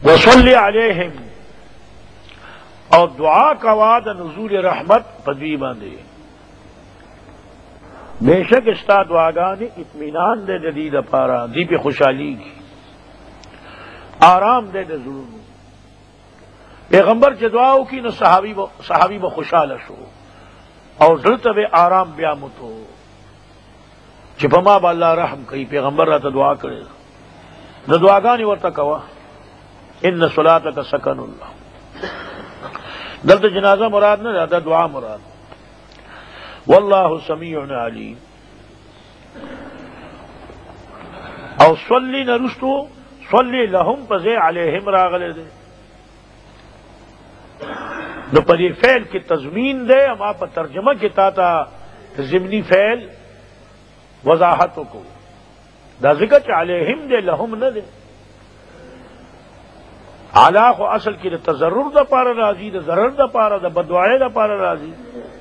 وصلی علیہم اور دعا کا وعد نزول رحمت پدوی باندھے بے شک استا دعاگان اطمینان دے جدید پارا دی پہ خوشحالی کی آرام دے ضرور پیغمبر کے دعاؤں کی نہ صحابی و خوشحال شو اور ضرورت بے آرام بیامت ہو چپما با اللہ رحم کئی پیغمبر رہتا دعا کرے نہ دعاگانی ورتا کوا ان صلاتک سکن اللہ دلت جنازہ مراد نہ زیادہ دعا مراد واللہ سمیع علیم او صلی نرستو صلی لہم پزے علیہم راغلے دے نو پدی فعل کی تضمین دے اما پا ترجمہ کی تاتا ضمنی فعل وضاحتوں کو دا ذکر چا علیہم دے لہم نہ دے علا خو اصل کی دا تضرر دا پارا راضی دا ضرر دا پارا دا بدوائے دا پارا راضی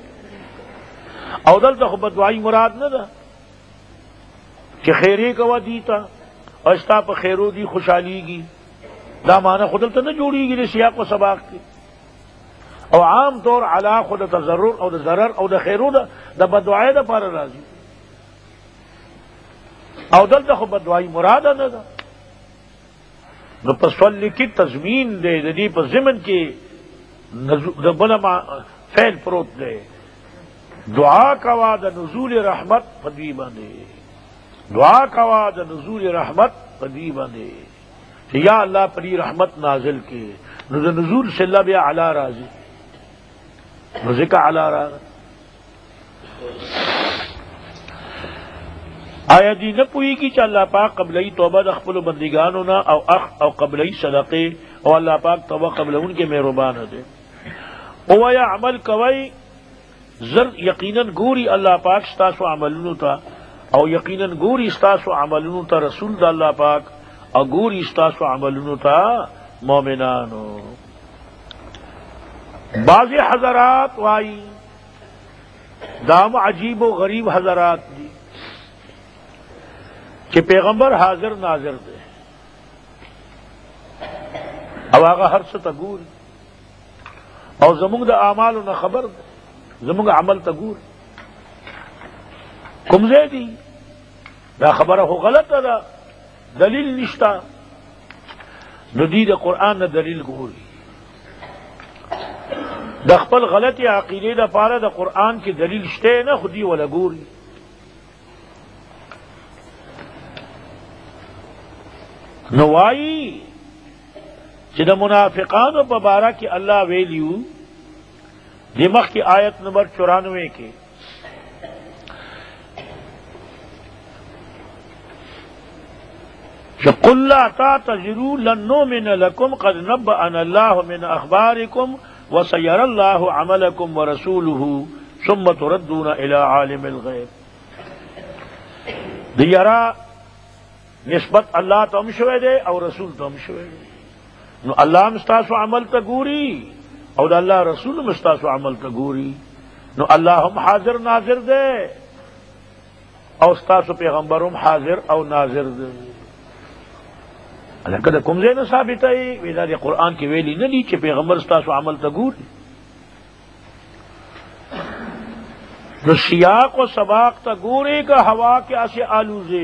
او دلتا خو بدوائی مراد نہ دا کہ خیری کوا دیتا اور استا پا خیرو دی خوشحالی گی دا معنی خودلتا نہ جوڑی گی دے سیاق و سباق کی او عام طور علا خود تضرر او دا ضرر او دا خیرو دا بدوائے دا پارا راضی او دلتا خو بدوائی مراد نہ دا نو پسولی کی تضمین دے دی پس ضمن کی بنا فعل پروت دے دعا کا وعد نزول رحمت پدوی باندے دعا کا وعد نزول رحمت پدوی باندے یا اللہ پری رحمت نازل کے نزول سے اللہ بیا علا راضی ذکر علا راضی آیا دی نہ پوئی کی چا اللہ پاک قبلئی توبہ دخپل و بندگانونا او قبلئی صدقے او اللہ پاک توبہ قبل ان کے مہربان دے او یا عمل کوئی زر یقیناً گوری اللہ پاک ستاسو عملنو تا او یقیناً گوری ستاسو عملنو تا رسول دا اللہ پاک او گوری ستاسو عملنو تا مومنانو بعض حضرات وائی دام عجیب و غریب حضرات دی کہ پیغمبر حاضر ناظر دے اب آگا ہر سے تگور اور زمونگ دا اعمال نہ خبر دے زمونگ عمل تگور کمزے دی دا خبر ہو غلط دا دلیل نشتا ندی دا قرآن نہ دلیل گوری دا خپل غلط یا عقیدے دا پارا دا قرآن کی دلیل شتے نہ خودی ولا گوری نوائی جدا منافقان و ببارہ کی اللہ ویلیو دماغ کی آیت نمبر 94 کے قُلْ لَا تَعْتَذِرُوا لَن نُّؤْمِنَ لَكُمْ قَدْ نَبَّأَنَا اللَّهُ مِنْ أَخْبَارِكُمْ وَسَيَرَى اللَّهُ عَمَلَكُمْ وَرَسُولُهُ ثُمَّ تُرَدُّونَ إِلَىٰ عَالِمِ الْغَيْبِ دیرا نسبت اللہ تو ہم شوے دے اور رسول تو ہم شوے دے نو اللہ مستاسو عمل تگوری اور اللہ رسول مستاسو عمل تگوری نو اللہ ہم حاضر ناظر دے اور استاسو پیغمبر ہم حاضر او ناظر دے اللہ کدہ کمزے نہ ثابت ہے ویدہ دی قرآن کی ویلی نہ دی چھ پیغمبر استاسو عمل تگوری نو سیاق و سباق تگوری کا ہوا کیا سے آلوزے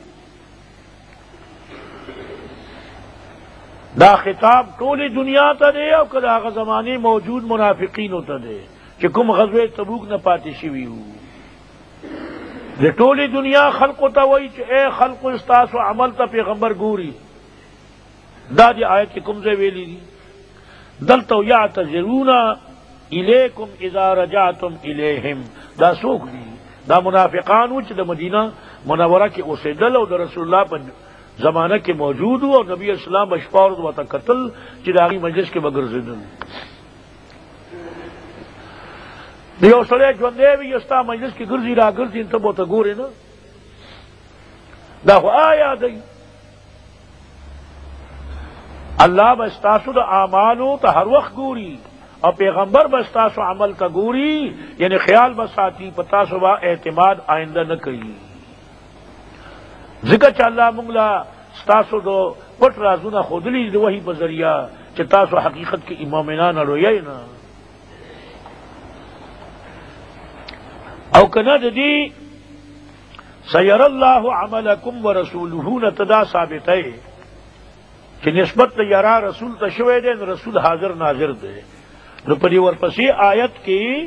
دا خطاب ٹولی دنیا تا دے او کدا آغا زمانے موجود منافقین تا دے کہ کم غزوے تبوک نہ پاتی شوی ہو دے ٹولی دنیا خلق تا وئی چھ اے خلق استاس و عمل تا پیغمبر گوری دا دی آیت کی کم سے ویلی دی دلتو یعتذرون الیکم اذا رجعتم الیہم دا سوک دی دا منافقانو چھ دا مدینہ منورہ کی اسے دل او دا رسول اللہ پر زمانہ کے موجود ہو اور نبی اسلام اشپار و قتل چراغی مجلس کے بغیر زندن دیو سڑے جوندے بھی استا مجلس کی گرزی را گرزی انتا بہتا گورے نا دا خو آیا دی اللہ بستاسو دا اعمالو تا ہر وقت گوری اور پیغمبر بستاسو عمل تا گوری یعنی خیال بساتی پتاسو با اعتماد آئندہ نہ کری ذکر چا اللہ منگلا ستاسو دو پټ رازونه خودلی د وحی په ذریعہ چې تاسو حقیقت کې مومنان اړوي نه او کنا د دې سیر الله عملکم ورسوله نتدا ثابته چې نسبت یرا رسول ته شوی دی رسول حاضر ناظر دی نو په دې ورپسې آیت کې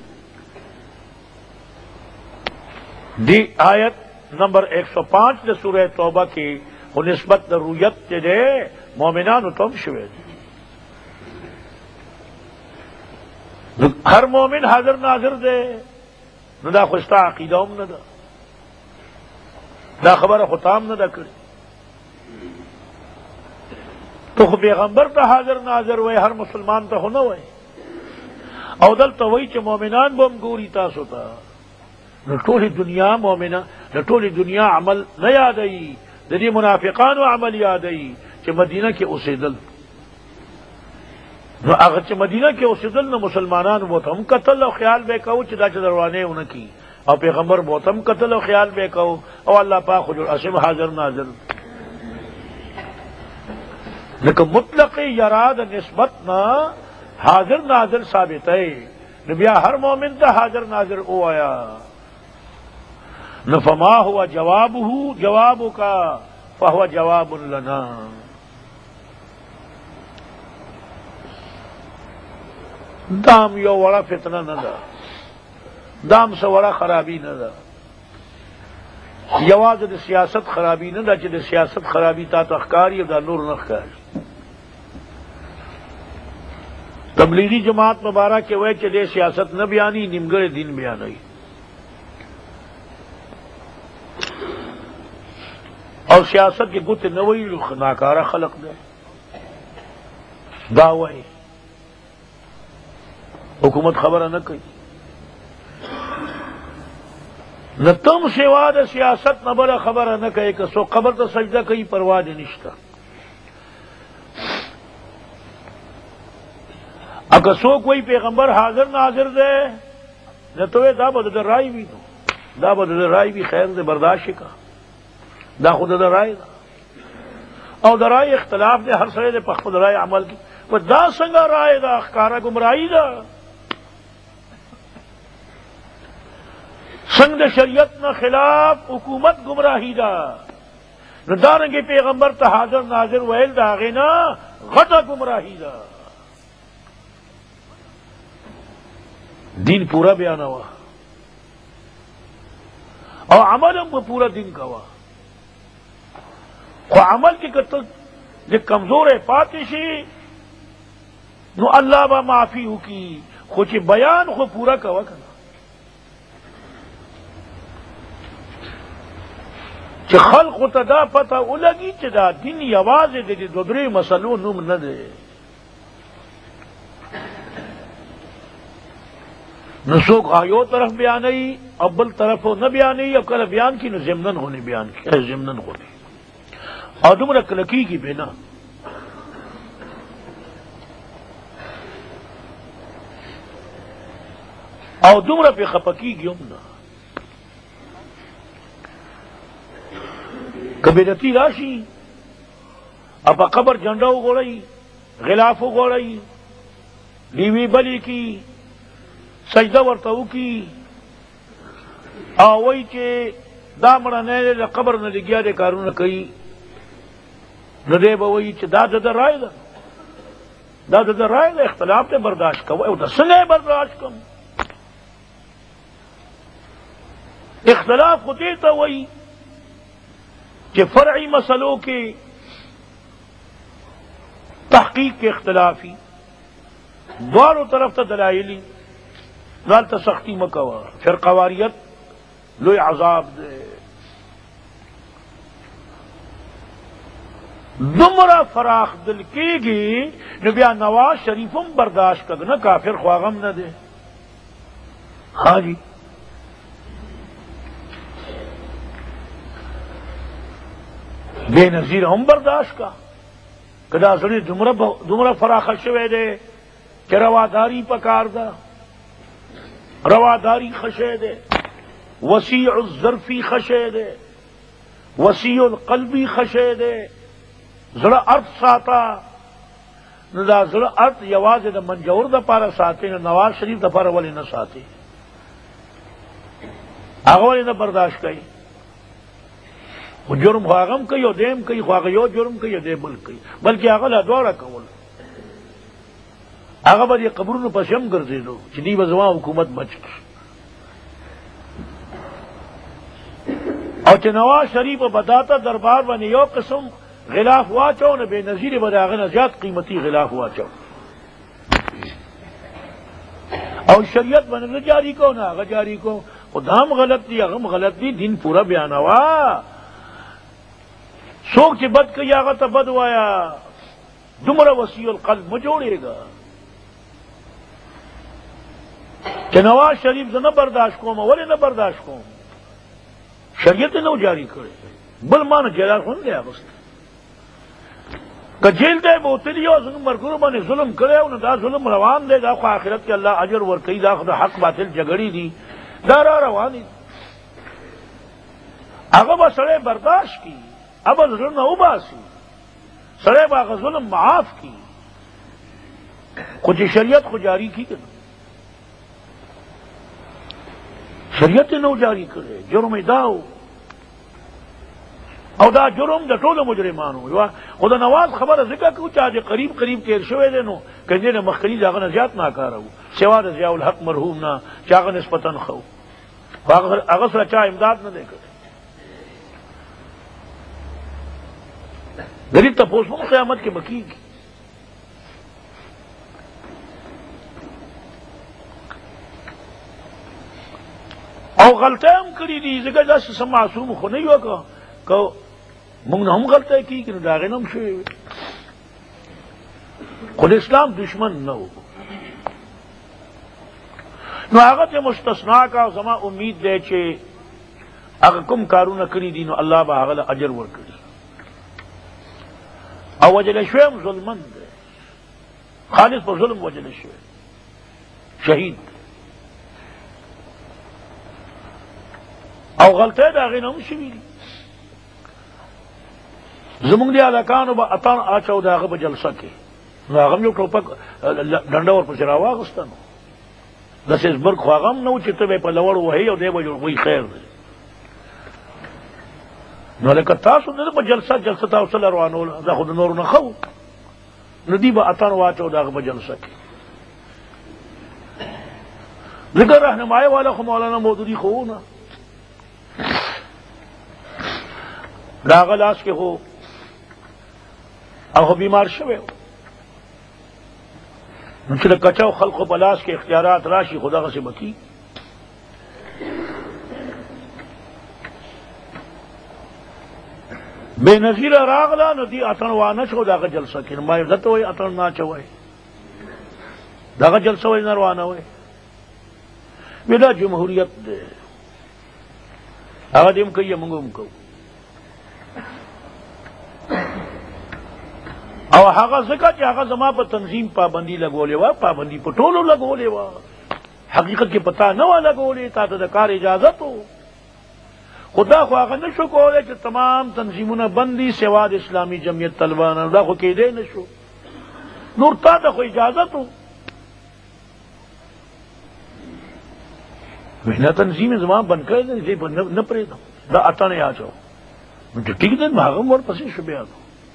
دی آیت نمبر 105 د سورہ توبہ کی وہ نسبت رویت دے مومنان تم شوید ہر مومن حاضر ناظر دے نہ دا خوشتا عقیدہ نہ دا خبر خطام نہ دا کری تو خو پیغمبر تا حاضر ناظر ہوئے ہر مسلمان تا ہونا ہوئے او دل تو وہی چ مومنان بم گوری تاسو تا ټولې دنیا مومنه د ټولې دنیا عمل نه یادوي د دې منافقانو عمل یادوي چې مدینه کې اوسېدل نو هغه چې مدینه کې اوسېدل نو مسلمانانو به هم قتل او خیال به کوو چې دا چې دروانه ونه کی او پیغمبر به هم قتل او خیال به کوو او الله پاک خو اسم حاضر ناظر لکه مطلق یراد نسبت نه حاضر ناظر ثابت ہے نبی ہر مومن ته حاضر ناظر او آیا فما ہوا جوابه جواب کا فهو جواب لنا دام یو وڑا فتنہ نہ دا دام سے وڑا خرابی نہ دا یواز د سیاست خرابی نہ دا چې د سیاست خرابی تا تخکاری دا نور نخکاری تبلیغی جماعت مبارک کے وے چې د سیاست نہ بیانی نیمګړی دین بیانوي اور سیاست کے گت نوئی ناکارہ خلق دے دعوی حکومت خبر نہ کئی نہ تم سوا د سیاست نہ بڑا خبر نہ کہے کہ سو قبر تو سجدہ کئی پرواہ نشتا اگر سو کوئی پیغمبر حاضر ناظر دے نہ تو دا بدل رائے بھی دو دا بدل رائے بھی خیر دے برداشت کا دا خود دا رائے دا او دا رائے اختلاف دے ہر سرے دے پخد رائے عمل کی وہ دا سنگا رائے دا اخکارا گمراہی دا سنگ دا شریعت نہ خلاف حکومت گمراہی دا نہ دارنگی پیغمبر تا حاضر ناظر ویل دا غینا غٹا گمراہی دا دین پورا بیان ہوا اور عمل ہم پورا دین کا ہوا خو عمل کی قتل جو کمزور ہے پاتشی نو اللہ با معافی ہو کی خوچ بیان خو پورا کوا کنا چھ خلق تدا پتا اولگی چھ دا دین یواز دے دی دودری مسلو نوم نہ دے نسوک آیو طرف بیانی ابل طرف نہ بیانی اب کل بیان کی نو ضمنن ہونے بیان کی ضمنن ہونے اور تم رکھ لکی کی بینا اور تم رفی خپکی کی امنا کبھی رتی راشی اپا قبر جھنڈا اگوڑی غلاف اگوڑی لیوی بلی کی سجدہ ورتاو کی آوئی چے دامڑا نیلے قبر نہ لگیا دے کارون کئی نہ دے بوئی چ دا رائے دا رائے دا اختلاف تے برداشت کا وہ سنے برداشت کم اختلاف ہوتے تو وہی کہ فرعی مسئلوں کے تحقیق کے اختلافی دواروں طرف تا دلائلی نال تا سختی مکوا پھر قواریت لوی عذاب دے دمرا فراخ دل کی گی نبیا نواز شریفم برداشت کر نہ کافر خواغم نہ دے ہاں جی بے نظیر ہم برداشت کا کدا سنی دمرا فراخ شوے دے کہ رواداری پکار دا رواداری خشے دے وسیع الظرفی خشے دے وسیع القلبی خشے دے زړه ارت ساتا نو دا زړه ارت یوازې د منجور د پاره ساتي نو نواز شریف د پاره ولې نه ساتي هغه ولې نه برداشت کوي خو جرم خو هغه هم کوي او دیم کوي خو هغه یو جرم کوي او دی بل کوي بلکې هغه لا دواړه کول هغه به دې قبرونو پسې هم ګرځېدو چې دوی به زما حکومت بچ کړي او چې نواز شریف په بداته دربار باندې یو قسم غلاف واچو نه بے نظیر به د هغه نه زیات قیمتي غلاف واچو او شریعت باندې نه جاری کو نه هغه جاری کو خدا هم غلط دی هغه هم غلط دی دین پورا بیانوا څوک چې بد کوي هغه ته بد وایا دومره وسیع القلب مه جوړېږه چې نواز شریف زه نه برداشت کوم ولې نه برداشت کوم شریعت نه جاری کړی بل ما نه جلال خو نه دی اغوستی که جیل دی بوتلی او زموږ ملګرو باندې ظلم کړی او نو دا ظلم روان دی دا خو آخرت کې الله اجر ورکوي دا خو د حق باطل جګړې دي دا را روانې دي هغه به سړی برداشت کړي اب زړه نه وباسي سړی به هغه ظلم معاف کړي خو چې شریعت خو جاری کړي که شریعت یې نه جاری کړی جرم یې دا و او دا جرم د ټولو مجرمانو خو د نواز خبره ذکر کوو چې هغه قریب قریب تیر شوی دی نو که دې نه مخکې د هغه نه زیات ناکاره و سوا د ضیاء الحق مرحوم نه چې هغه نسبتا ښه و هغه سره چا امداد نه دی کړی د دې تپوس هم قیامت کې به کېږي او غلطه هم کړي دي ځکه داسې څه معصوم خو نه یو که موږ نه هم غلطه کېږي نو د هغې نه هم شوی وي خو د اسلام دشمن نه و نو هغه ته مستثنا کا او زما امید دی چې هغه کوم کارونه کړي دي نو الله به هغه له اجر ورکړي او وجل شوی هم ظلمن دی خالص په ظلم وجل شوی شهید او غلطه د هغې نه هم شوي دي زمونږ د هلکانو به اتڼ اچو د هغه په جلسه کې نو هغه هم یو ټوپک ډنډه ورپسې راواغسته نو داسې زبرګ خو هغه هم نه و چې ته به یې په لوړ وهې او دی به وایي خیر دی نو لکه تاسو نه په جلسه تاسو له روانوله دا خو د نورو نه ښه و نو دوی به اتڼ واچو د هغه په جلسه کې ځکه رهنمایي والا خو مولانا مودودي خو نه دا هغه لاس کې خو او بیمار شوی نو چې د کچاو خلقو په لاس کې اختیارات راشي خو دغسې به کېږي بے نظیره راغله نو دې اتڼ وانه شو د هغه جلسه کې نو ما یې درته وایي اتڼ نه اچوئ د هغه جلسه ولې نه روانوئ وی دا جمهوریت دی هغه دې هم کوي موږ هم کوو او هغه ځکه چې هغه زما په تنظیم پابندي لګولې وه پابندي په ټولو لګولې وه حقیقت کې پتا نه وه لګولې تا ته د کار اجازت و خو دا خو هغه نه شو کولی چې تمام تنظیمونه بند دي سوا د اسلامي جمعیت طلبانو دا خو کېدی نه شو نور تا ته خو اجازت و وینا تنظیم زما بند کړی دی نه پرېږدم دا اتڼ یې اچو نو چې ټیک دی هغه هم ورپسې شو بیا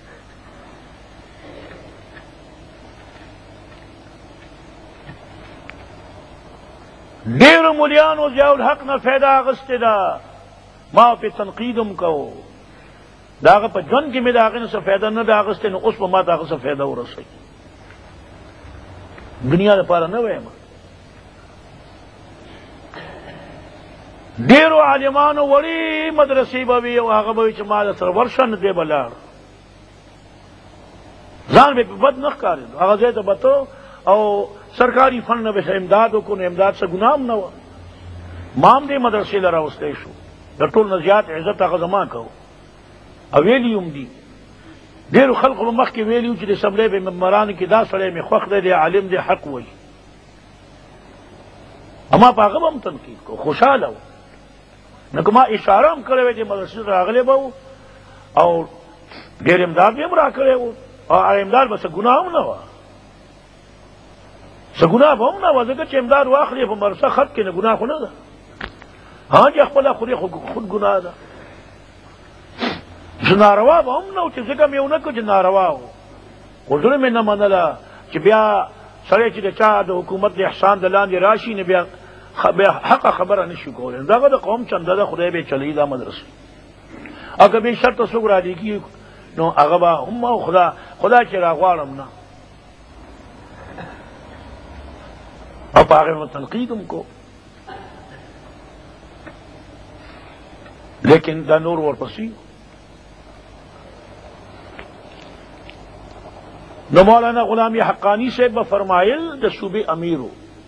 ډېرو مولیانو ضیاء الحق نه فایده اخیستې ده ما پې تنقید هم کوو د هغه په ژوند کې مې د هغې نه څه فایده نه ده اخیستې نو اوس به ما ته هغه څه فایده ورسوي دنیا لپاره نه وایم ډېرو عالمانو وړې مدرسې به وي او هغه به وي چې ما سره ورشه نه دی به لاړ ځان به پې بد نه ښکارېدو هغه ځای ته به ته او سرکاری فنڈ نہ بس امداد کو نہ امداد سے گنام نہ ہوا مام دے مدرسے لرا وستے شو دٹول نزیات عزت هغه زما کو اویلی دی ډېر خلق مخ کې ویلیو چې د سبلې به ممبران کې دا سړی می خوښ دی عالم دی حق وای اما په هغه هم تنقید کو خوشاله نو کومه اشاره هم کړې وې چې مدرسې راغلې به اور ډېر امداد به هم را کړی و او امداد به څه ګناه هم نه وه، څه ګناه به هم نه وه، ځکه چې امداد واخلې په مرسه خط کې نه ګناه خو نه ده. ها چې خپله خوري خود ګناه ده. زه ناروا به هم نه و چې ځکه مې ونه کړ چې ناروا و، خو زړه مې نه منله چې بیا سړی چې د چا د حکومت د احسان د لاندې راشي نه بیا حقه خبره نشي کولی. دغه د قوم چنده ده، خدای به چلی دا مدرسه. اگه به شرط څوک رالیږي نو هغه به هم خدا چې راغواړم نه، او په هغې مې تنقید هم کو، لیکن دا نور ورپسې نو مولانا غلامی حقانی صاحب به فرمایل د صوبې امیرو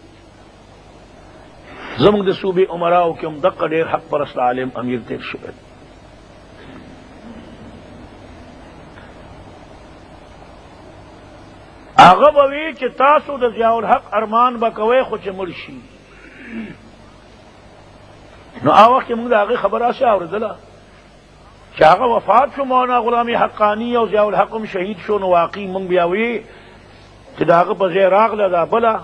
زموږ د صوبې عمراو کې هم دقه ډېر حق پرست عالم امیر تیر شوی. هغه به وي چې تاسو د ضیاء الحق ارمان به کوئ خو چې مړ شي. نو هغه وخت کې موږ د هغې خبره هسې اورېدله چې هغه وفات شو، مولانا غلامی حقانی او ضیاء الحق هم شهید شو. نو واقعي موږ بیا وی چې د هغه په ځای راغله دا بله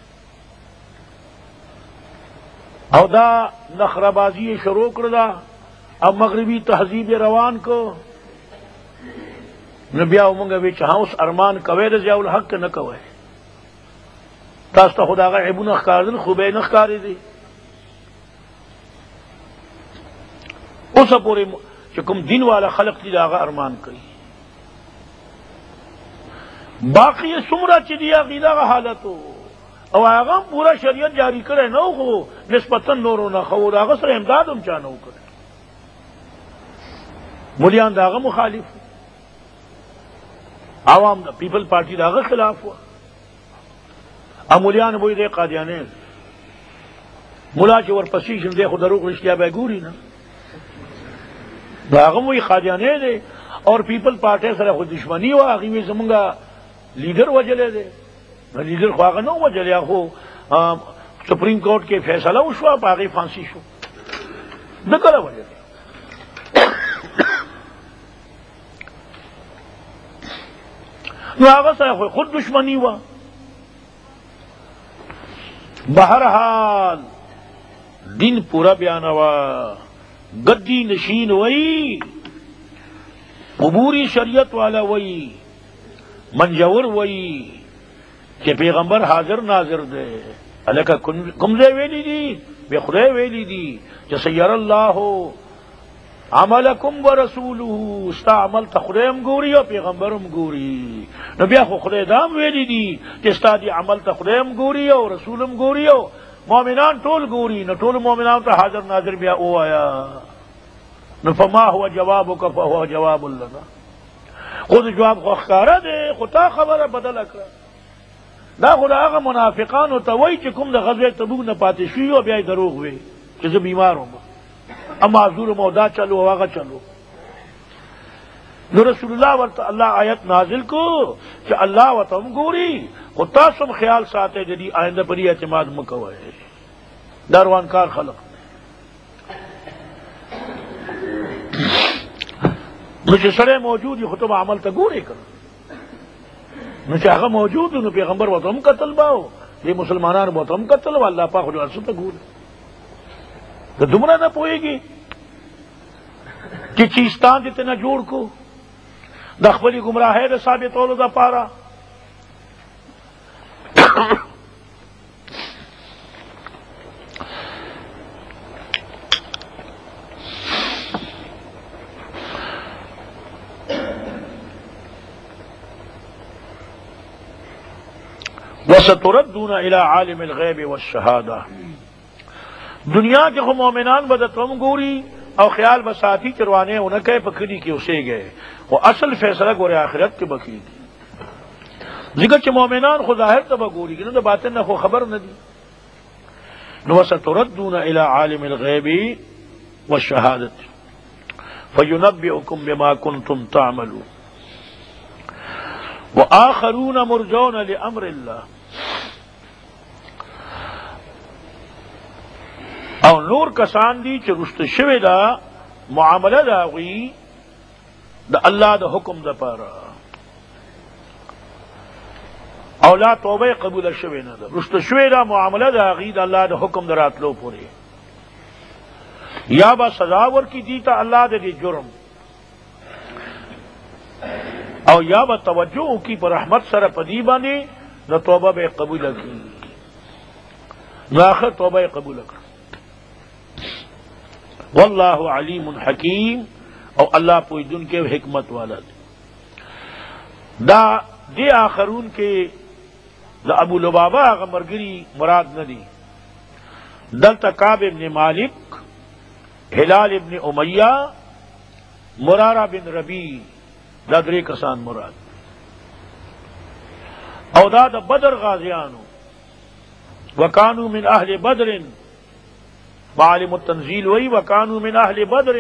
او دا نخرهبازي یې شروع کړله او مغربي تهذیب یې روان کو. نو بیا مونږ وی چې اوس ارمان کوئ د ضیاء الحق نه کوئ، تاسو ته خو د هغه عیبونه ښکارېدل خو به یې نه ښکارېدي. اوسه پورې چې کوم دین والا خلق دي د هغه ارمان کوي. باقي یې څومره چې دي هغې دغه حالت و او هغه هم پوره شریعت جاری کړی نه و، خو نسبتا نورو نه خو د هغه سره امداد هم چا نه و کړی. مولیان د هغه مخالف، عوام د پیپل پارټي د هغه خلاف و، او مولیان به یې دی قادیانین. ملا چې ورپسې شم دی خو دروغ رښتیا به یې ګوري نه، نو هغه هم وایي قادیانی دی اور پیپل پارټۍ سره خو دشمني وه. هغې وایي زمونږ لیډر وجلی دی. نو لیډر خو هغه نه و وجلی، خو سپریم کورټ کې فیصله وشوه په هغې فانسي شو. نه کله وجلی نو هغه سره خو خود دشمني وه. بهرحال دین پورا بیانوا، گدی نشین وئی، عبوری شریعت والا وئی، منجور وئی کہ پیغمبر حاضر ناظر دے. الکا کمزے ویلی دی بے خدای ویلی دی کہ سیر اللہ عملکم ورسولہ، استا عمل تا خدایم گوری اور پیغمبرم گوری. نو بیا خو خدای دام ویلی دی کہ استا دی عمل تا خدایم گوری اور رسولم گوری اور مومنان ټول گوری. نو ټول مومنان تا حاضر ناظر بیا او آیا. نو فما هو جوابک فهو جواب لنا، خود جواب خو ښکاره دی خو تا خبره بدله کړه. دا خو د هغه منافقانو ته وایي چې کوم د غزوې تبوک نه پاتې شوي او بیا یې دروغ وی چې زه بیمار وم او معذور م او دا چلو او هغه چلو. نو رسول الله ورته الله آیت نازل کو چې الله ورته هم ګوري، خو تاسو هم خیال ساتئ د دې آینده پرې اعتماد مه کوئ. دا روانکار خلق نو چې سړی موجود وي خو ته به عمل ته ګورې که نو چې هغه موجود نو پیغمبر ورته هم قتل به او دې مسلمانانو به ورته هم قتل و. الله پاک خو هر څه ته ګوري. ته دومره نه پوهېږي چې چیستان دې ته نه جوړ کو د خپلې ګمراهۍ د ثابتولو دپاره. وَسَتُرَدُّونَ إِلَىٰ عَالِمِ الْغَيْبِ وَالشَّهَادَةِ. دنیا کے خو مومنان به د تم ګوري او خیال به ساتي چې روانې ونه کوي په کلي کې اوسېږي، خو اصل فیصله ګورې آخرت کې به کېږي. ځکه چې مومنان خو ظاهر ته به ګوري نو د باطن نه خو خبر نه دي. نو وَسَتُرَدُّونَ إِلَىٰ عَالِمِ الْغَيْبِ وَالشَّهَادَةِ فَيُنَبِّئُكُم بِمَا كُنتُمْ تَعْمَلُونَ وَآخَرُونَ مُرْجَوْنَ لِأَمْرِ اللَّهِ. او نور کسان دي چې رسته شوی دا معامله د هغوی دا اللہ دا حکم دا پارا اولا توبہ قبول شوی نہ دا رست شوی دا معاملہ دا غید اللہ دا حکم دا راتلو پورے یا با سزاور کی دیتا اللہ دے دی جرم او یا با توجہ کی پر رحمت سر پدی بانے نہ توبہ بے قبول کی نہ آخر توبہ قبول کر واللہ علیم حکیم اور اللہ پوئی دن کے حکمت والا دا دے آخرون کے دا ابو لبابہ مرگری مراد ندی دلتا کعب ابن مالک ہلال ابن امیہ مرارہ بن ربی دا درے کسان مراد او دا بدر غازیانو وکانو من اہل بدر معالم التنزیل وی وکانو من اہل بدر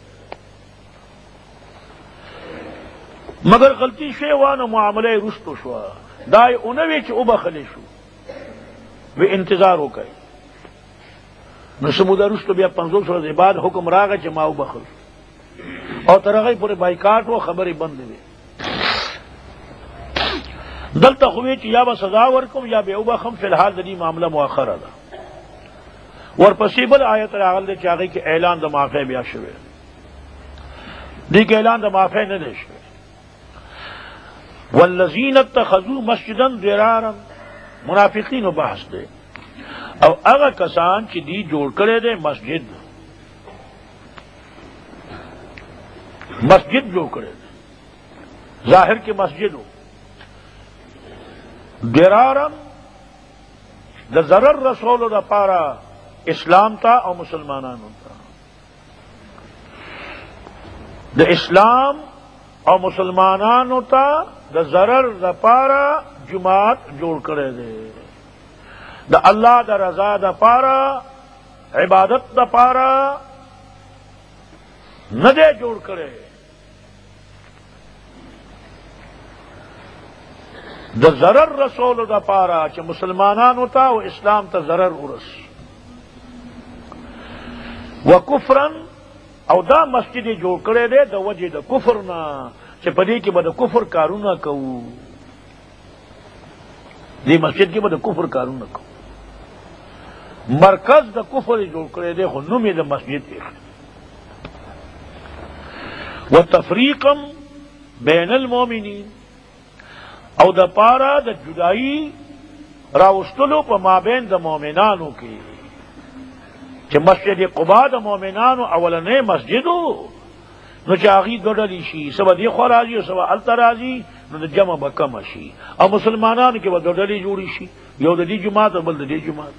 مگر غلطی شیوان معاملہ رستو شوا دائے انوی چی ابخلی شو وی انتظار ہو گئی نسمودہ رستو بیا 500 سال بعد حکم راگا چی ما ابخل اور ترغی پورے بائیکاٹ ہو خبری بند ہوئے دلتا خوی چی یا با سزا ورکم یا بے ابخم فی الحال دی معاملہ مؤخر دا ورپسیبل آیت راغل دے چاگئی کہ اعلان دا معافی بیا شوئے دی کہ اعلان دا معافی نہ دے شوئے والذین اتخذوا مسجدا ضرارا منافقین و بحث دے او اگا کسان چی دی جوڑ کرے دے مسجد جو کرے دے ظاہر کی مسجد ہو ضرارا دا ضرر رسول دا پارا اسلام تا او مسلمانان تا دا اسلام او مسلمانان تا دا ضرر دا پارا جماعت جوڑ کرے دے دا اللہ دا رضا دا پارا عبادت دا پارا نہ دے جوڑ کرے دا ضرر رسول دا پارا چا مسلمانان ہوتا و اسلام تا ضرر ارس و کفرن او دا مسجد جوڑ کرے دے دا وجہ دا کفرنا چا پدی کی با دا کفر کارونا کو دی مسجد کی با دا کفر کارونا کو مرکز دا کفر جوڑ کرے دے خو نمی دا مسجد ایک و تفریقم بین المومنین او دا پارا دا جدائی راوستلو پا مابین دا مومنانو کی چا مسجد قباء دا مومنانو اولنے مسجدو نو چاگی دو ڈلی شی سبا دی خوا رازی و سبا علتا رازی نو دا جمع بکم شی او مسلمانانو کی با دو ڈلی جوڑی شی یو دا دی جماعت و بل دا دی جماعت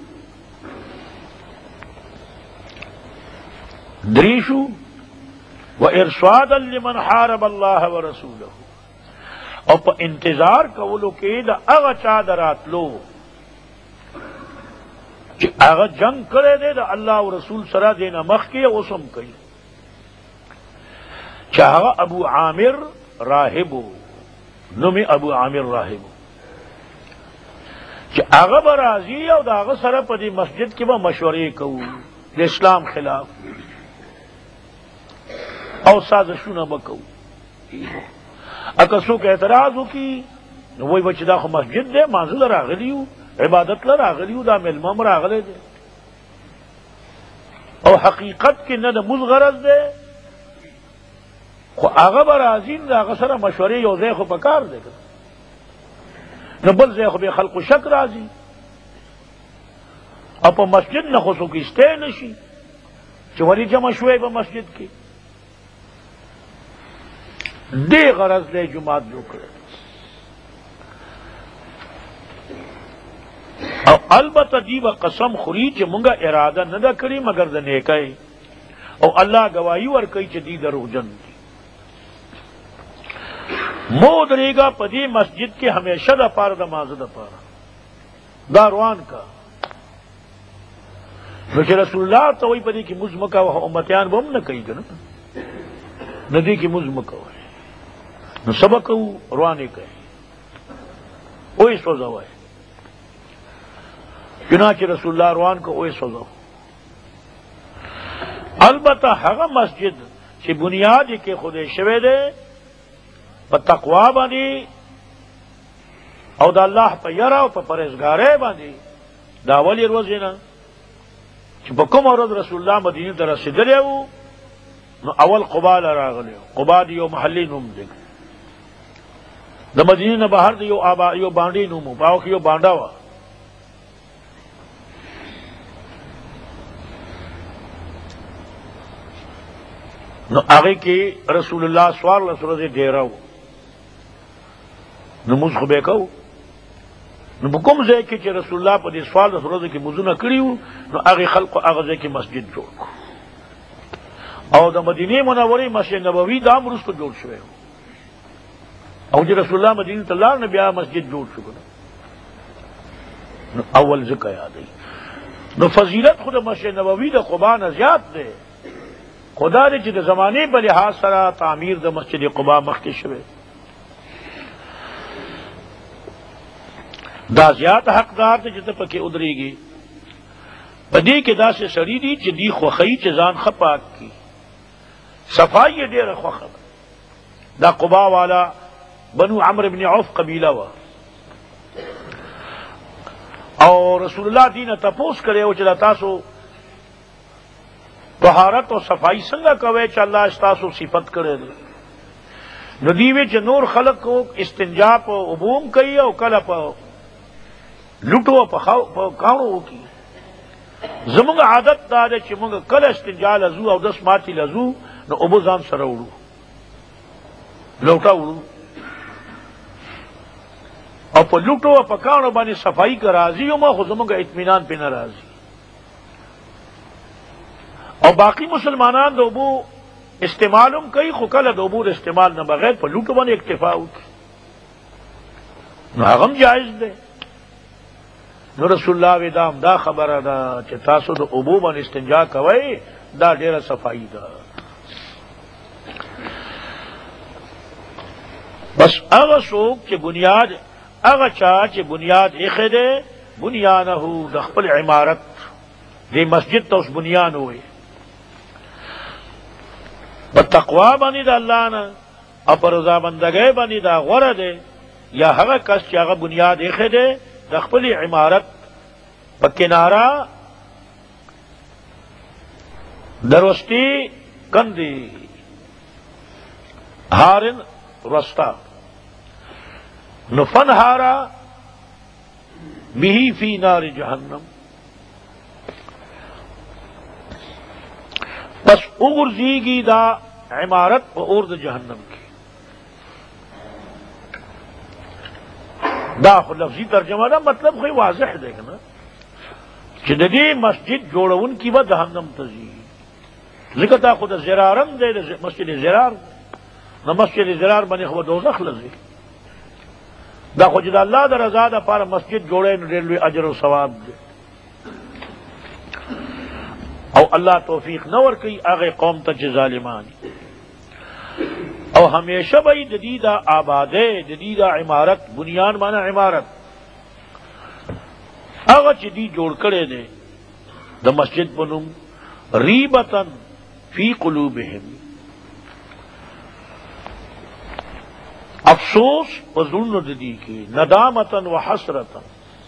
دریشو و ارشادا لمن حارب اللہ و رسولہ او پا انتظار کولو کے دا اغا چادرات لو چی اغا جنگ کرے دے دا اللہ و رسول سرا دینا مخ کے اسم کئی چاہا ابو عامر راہبو نمی ابو عامر راہبو چی اغا برازی او دا اغا سرا پا دی مسجد کی با مشورے کو دی اسلام خلاف او سازشونا بکو اکسو کے اعتراض ہو کی وہی بچی دا خو مسجد دے مانزل راغلیو عبادت راغلیو دا ملمم راغلے دے او حقیقت کی نہ دا مزغرض دے خو آغا برازین دا آغا سر مشوری یو زیخو پکار دے نہ بل زیخو بے خلق و شک رازی او پا مسجد نہ خسو کی استے نشی چوری جمع شوئے با مسجد کی دے غرض لے جماعت جو کرے او البتہ دیب قسم خوری چھ منگا ارادہ نہ دا کری مگر دا نیکے او اللہ گواہی ورکی چھ دی درو جن دی مود رے گا پدی مسجد کے ہمیشہ دا پار دا ماز دا پارا داروان کا نوچہ رسول اللہ تو وہی پدی کی مزمکا و امتیان بم نہ کئی گا ندی کی مزمکا ہوئے نو سبق روانے کہے اوہی سوزا ہوئے چنانچہ رسول اللہ روان کو اوہی سوزا ہو البتہ حغا مسجد چی بنیاد کے خود شوے دے په تقوا باندې او د الله په یره او په پرهیزګارۍ باندې دا اولې ورځې نه چې په کومه ورځ رسول الله مدینې ته رسېدلی وو نو اول قبا له راغلی و. قبا د یو محلي نوم دی، د مدینې نه بهر د یو بانډې نوم و، په هغه کې یو بانډه وه. نو هغې کې رسول الله 14 ورځې ډېره و. نو مونځ خو به یې کوو. نو په کوم ځای کې چې رسول الله په دې 14 ورځو کې مونځونه کړي وو نو هغې خلقو هغه ځای کې مسجد جوړ کړو. او د مدینې منورې مسجد نبوي دا هم وروسته جوړ شوی و. او چې رسول الله مدینې ته لاړ نو بیا مسجد جوړ شو. نو اول ذکر یادوي. نو فضیلت خو د مسجد نبوي د قبا نه زیات دی. خدا دې چې د زمانې په لحاظ سره تعمیر د مسجد قبا مخکې شوی، دا زیات حقدار دی چې ته پکې ودرېږي. په دې کې داسې سړي دي چې دی خوښوي چې ځان ښه پاک کړي، صفائی یې ډېره خوښه ده. دا قبا والا بنو عمرو بن عوف قبیله وه. او رسول الله دې نه تپوس کړی و چې دا تاسو طهارت او صفائی څنګه کوئ چې الله ستاسو صفت کړی دی. نو دوی وی چې نور خلق کو استنجا په اوبو هم کوي او کله په لوټو په کاڼو وکړي. زموږ عادت دا دی چې موږ کله استنجا لزو او دس ماتي لزو نو اوبو ځان سره وړو، لوټه وړو، او په لوټو او په کاڼو باندې صفائی که راځي یو ما خو زموږ اطمینان پې نه راځي. او باقی مسلمانان د اوبو استعمال هم کوي خو کله د اوبو استعمال نه بغیر په لوټو باندې اکتفا وکړي نو هغه هم جایز دی. نو رسول الله وی دا خبره ده چې تاسو د اوبو باندې استنجا کوئ دا ډیره صفائی ده. بس هغه څوک چې بنیاد هغه چا چې بنیاد ایښی دی بنیانه د خپل عمارت دې مسجد ته اوس بنیان ووی په تقوا باندې د الله نه او په رضابندګۍ باندې دا غوره دی یا هغه کس چې هغه بنیاد ایښی دی د خپل عمارت په کناره دروستی کندی هارن رستا نو فنهارا به فی نار جہنم پس اغرزیگی دا عمارت و ارد جہنم کی. دا خو لفظی ترجمه دا مطلب خو واضح دی کنه چې د دې مسجد جوړون کی به جهنم ته ځي. ځکه دا خو د زرارم دی د مسجد زرار نو مسجد زرار باندې خو دوزخ لځي. دا خو چې د الله د رضا دپاره مسجد جوړی نو ډېر لوی اجر او ثواب دی. او الله توفیق نه ورکوي هغې قوم ته چې ظالمان او ہمیشہ بھائی جدیدہ آباد ہے جدیدہ عمارت بنیان مانا عمارت اگر چدی جوڑ کرے دے دا مسجد بنم ریبتن فی قلوبہم افسوس و ظلم ددی کی ندامتن و حسرتن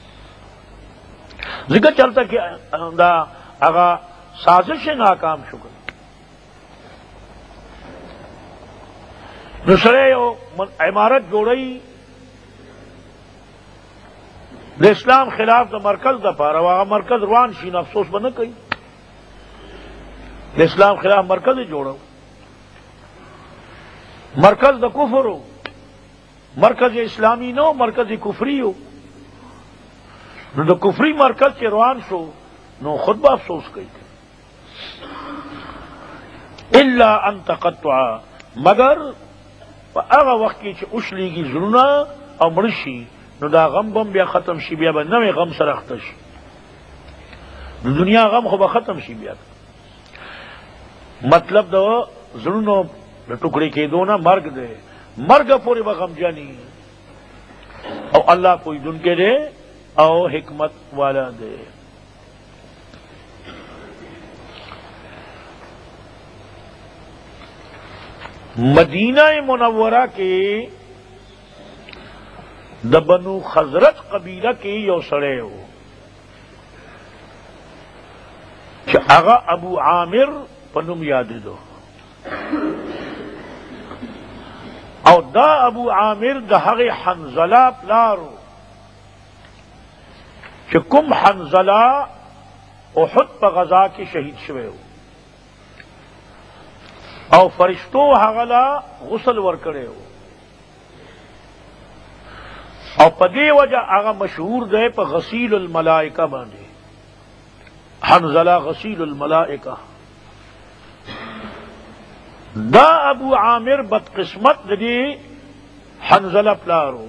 ذکر چلتا کہ دا اگا سازش ناکام شکر نو سره یو عمارت جوړی د اسلام خلاف د مرکز د پاره واغه مرکز روان شي نو افسوس به نه کوي. د اسلام خلاف مرکز جوړو مرکز د کفر مرکز اسلامی نو مرکز کفری نو د کفری مرکز چې روان شو نو خود به افسوس کوي. الا ان تقطع مگر هغه وخت کې چې اوښلیږي زړونه او مړه شي نو دا غم بم بیا ختم شي بیا به نوې غم سره اخته شي. د دنیا غم خو به ختم شي بیا مطلب د زړونو د ټوکړې کېدو نه مرګ دی. مرګ پورې به غمجني او الله پوهېدونکی دی او حکمت والا دی. مدینہ منورہ کے د بنو خزرج قبیلہ کی یو سڑے ہو کہ اغا ابو عامر پنم یاد دو او دا ابو عامر دہغ حنزلہ پلارو کہ کم حنزلہ احد پا غزا کی شہید شوے ہو او فرشتو حغلا غسل ورکڑے ہو او پدی وجہ آغا مشہور دے پا غسیل الملائکہ باندے حنزلہ غسیل الملائکہ دا ابو عامر بدقسمت دی حنزلہ پلارو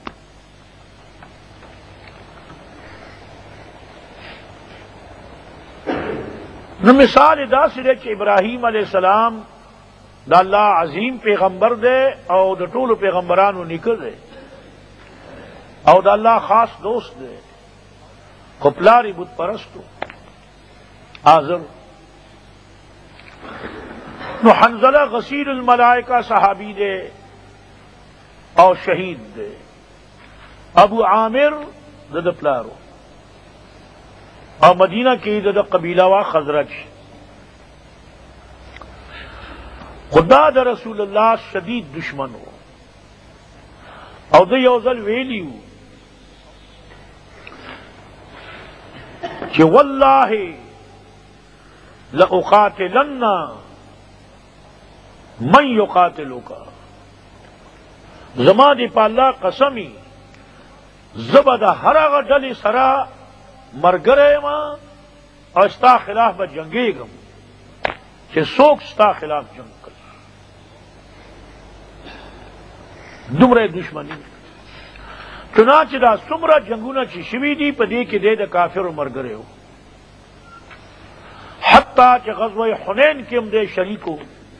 نو مثال دا سرے کہ ابراہیم علیہ السلام دا اللہ عظیم پیغمبر دے او دا طول پیغمبرانو نکل دے او دا اللہ خاص دوست دے خپلاری بت پرستو حاضر نو حنزلہ غسیل الملائکہ صحابی دے او شہید دے ابو عامر دا پلارو اور مدینہ کی دا قبیلہ وا خزرج خدا دا رسول اللہ شدید دشمن ہو او دا یوزل ویلی ہو کہ واللہ لأقاتلن من یقاتلوک زما دی پا اللہ قسمی زبد ہر ڈلی سرا مرگرے ماں اور ستا خلاف با جنگے گم کہ سوک ستا خلاف جنگ کر دمرے دشمنی چنانچہ دا سمرہ جنگونا چی شوی دی پا دی کی دے دا کافر و مرگرے ہو حتیٰ چی غزوہ حنین کم دے شریکو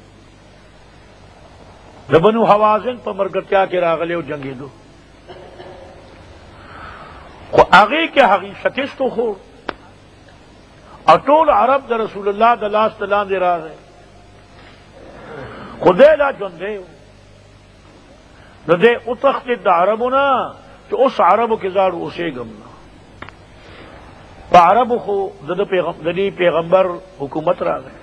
دا بنو حوازن پا مرگرتیا کے راغلے ہو جنگے دو خو آگے کے حقی شکست تو خور اٹول عرب دا رسول اللہ دا لاس تلان دے راہ ہے خودے لا جن دے ہو نہ دے اتخت دا عربنا تو اس عرب کے زارو اسے گمنا پا عرب خو دنی پیغمبر حکومت را گئے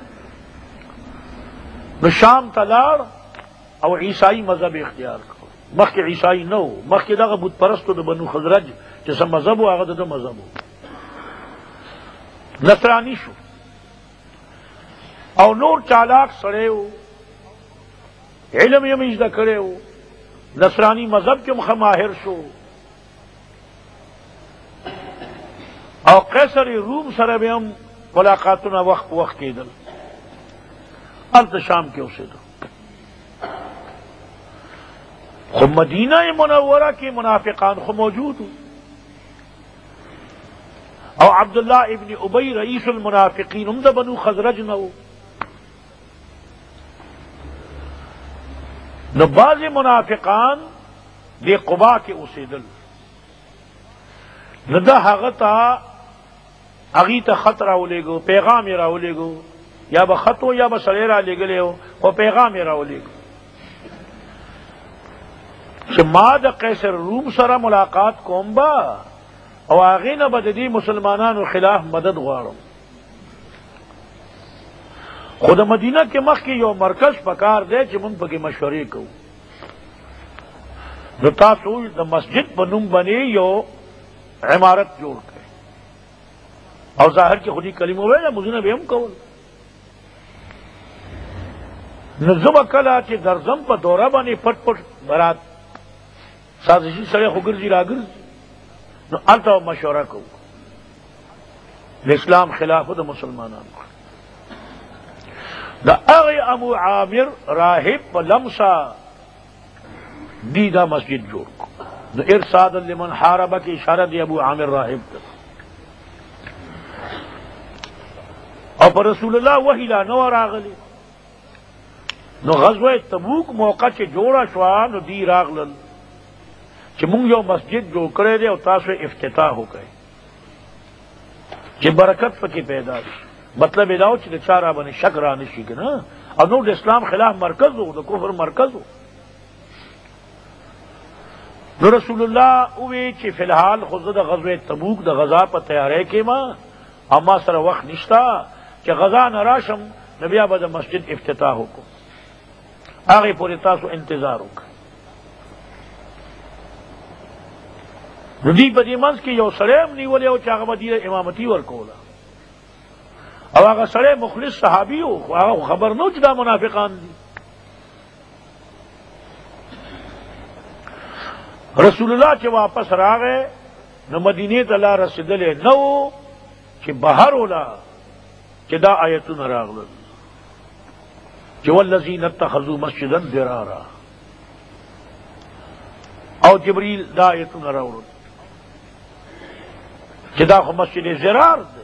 نو شام تلار او عیسائی مذہب اختیار کرو مخ کے عیسائی نو مخ کے دا بت پرستو دا بنو خزرج جیسا مذہب ہو آگا دا مذہب ہو نصرانی شو او نور چالاک سڑے ہو علم یمیز دا کرے ہو نصرانی مذہب کے مخماہر شو او قیصر روم سر میں ہم ملاقاتنا وقت کے دل الت شام کے اسے دو خو مدینہ منورہ کے منافقان خو موجود ہوں او عبداللہ ابن ابی رئیس المنافقین عمدہ بنو خزرج نو نو بعض منافقان دے قبا کے اسے دل ندا حغتا اغیتا خط راولے گو پیغام راولے گو یا بخط ہو یا بسرے را لے گلے ہو اور پیغام راولے گو کہ ما دا قیصر روم سرا ملاقات کومبا او آغی نا بددی مسلمانان خلاف مدد غوارم خود مدینہ کے مخ کی یو مرکز پکار دے چی من پکی مشورے کو نو تاسو دا مسجد بنم بنی یو عمارت جوڑ کے اور ظاہر کی خودی کلیم ہوئے یا مجھنے بھی ہم کول نظم کلا چی درزم پا دورہ بانی پٹ پٹ برات سازشی سڑے خوگرزی راگرزی نو انتا مشورہ کو اسلام خلاف دا مسلمانان کو دا اغی ابو عامر راہب و لمسا دیدہ مسجد جوڑ کو دا ارساد لمن حاربہ کی اشارہ دی ابو عامر راہب دا اور پر رسول اللہ وحی لا نو راغلی نو غزوہ تبوک موقع چے جوڑا شوا نو دی راغلل کہ منگ یو مسجد جو کرے دے اور تاسو افتتاح ہو گئے کہ برکت پکی پیدا دی مطلب اداؤ چھ چارا بنی شک رانشی کے نا انو د اسلام خلاف مرکز ہو، د کفر مرکز ہو. نو رسول الله اوی چې فی الحال خود د غزوه تبوک د غزا په تیاری کې ما اما سره وخت نشتا چې غزا نه راشم، نبی ابا د مسجد افتتاح وکړو، هغه پورې تاسو انتظار وکړئ. نو دی په دې منځ کې یو سړی هم نیولی او چې هغه به دې امامتي ورکوله، او هغه سړی مخلص صحابي و، خو هغه خبر نه و چې دا منافقان دي. رسول الله چې واپس راغی نو مدینې ته لا رسېدلی نه و چې بهر ولا چې دا آیتونه راغلل چې والذین اتخذوا مسجدا ضرارا، او جبریل دا آیتونه راوړل چې دا خو مسجد ضرار دی.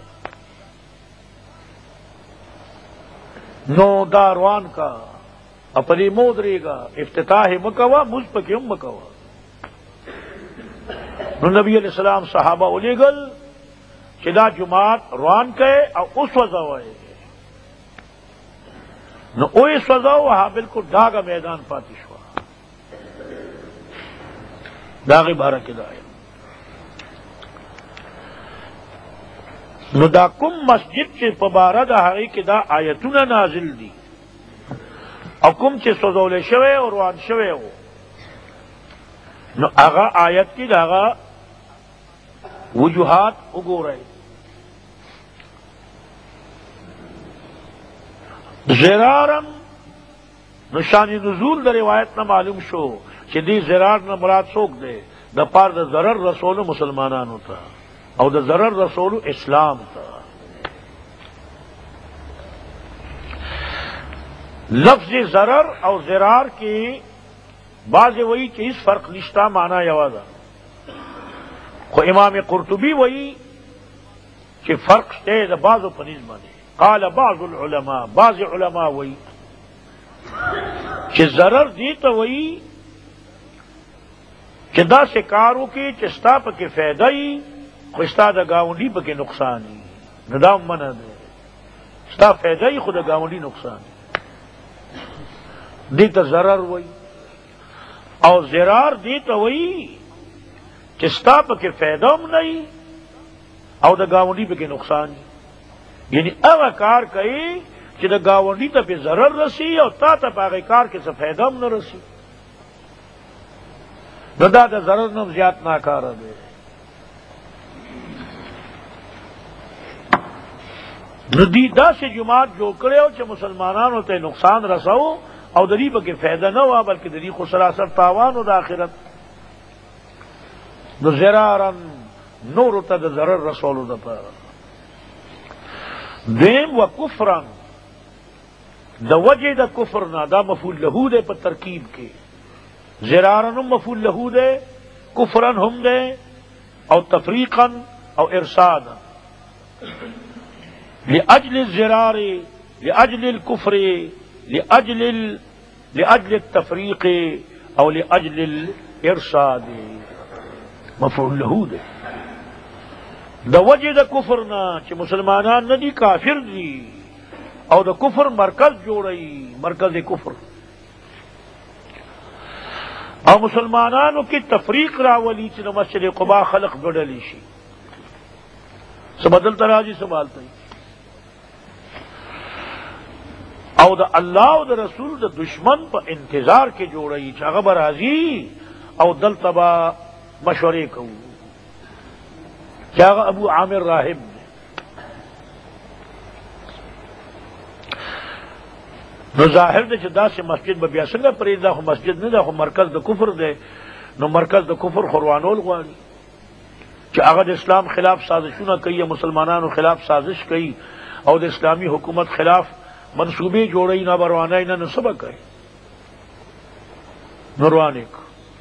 نو دا روان کا اپنی مودرے گا، افتتاح مکوا مجھ پہ ہم مکوا. نو نبی علیہ السلام صحابہ الیگل چې دا جماعت روان کئے او اس وزاوئے، نو اوی سوزاو وہاں بالکل ڈاگا میدان پاتی شوا، داغی بارہ کی دائی. نو دا کم مسجد چې په باره د هغې کې دا آیتونه نازل دي او کوم چې سوځولی شوی او روان شوی و، نو هغه آیت کې د هغه وجوهات وګورئ. زرارن نو شان نزول د روایت نه معلوم شو چې دې زرار نه مراد څوک دی، د پار د ضرر رسول مسلمانانو ته او د ضرر رسول اسلام ته. لفظ ضرر او ضرار کی بعض وہی کہ اس فرق نشتا مانا یوازا، خو امام قرطبی وہی کہ فرق شتے دا بعض و پنیز مانے. قال بعض العلماء، بعض علماء وہی کہ ضرر دی تو وہی کہ دا سکارو کی چستا پا کے فیدہ ہی خوشتا دا گاونڈی پا کے نقصانی ندام منع دے، ستا فیدہ ہی خود گاونڈی نقصانی دیتا ضرر وئی. اور ضرار دیتا وئی چستا پا کے فیدہ ہم نہیں او دا گاونڈی پا کے نقصانی، یعنی اغا کار کئی کہ دا گاونڈی تا پہ ضرر رسی اور تا پا اغا کار کے سا فیدہ ہم نہ رسی، ندا دا ضرر نم زیاد ناکارا دے. ندی دا سے جماعت جو کرے ہو چھ مسلمانانو تے نقصان رساو او دری پا کے فیدہ نہ ہوا بلکہ دری کو سراسر تاوان ہو دا آخرت. نو زرارن نور تا دا ضرر رسولو دا پا دیم و کفرن دا وجہ دا کفرنا دا مفعول لہو دے پا ترکیب کے، زرارن ہم مفعول لہو دے، کفرن ہم دے، او تفریقن او ارسادا. لأجل الزرار، لأجل الكفر، لأجل التفریق او لأجل الارشاد، مفعول له دے. دا وجہ دا کفرنا چھ مسلمانان ندی کافر دی او دا کفر مرکز جوڑئی، مرکز کفر، او مسلمانانو کی تفریق راولی چھ مسجد قباء خلق گڑلی شی سبدل تراجی سبالتا ہی، او دا اللہ او دا رسول دا دشمن پا انتظار کے جوڑئی چھ غبر راضی او دل تبا مشورے کو کیا ابو عامر راہب نے. نو ظاہر دے چدا سے مسجد بیا سنگا پرید دا خو مسجد نہیں دا خو مرکز دا کفر دے. نو مرکز دا کفر خوروانول غوانی کہ اگر اسلام خلاف سازشوں نہ کئی، مسلمانانو خلاف سازش کئی او دا اسلامی حکومت خلاف منصوبے جوڑئی نہ بروانا نہ سبق ہے نروانے کو.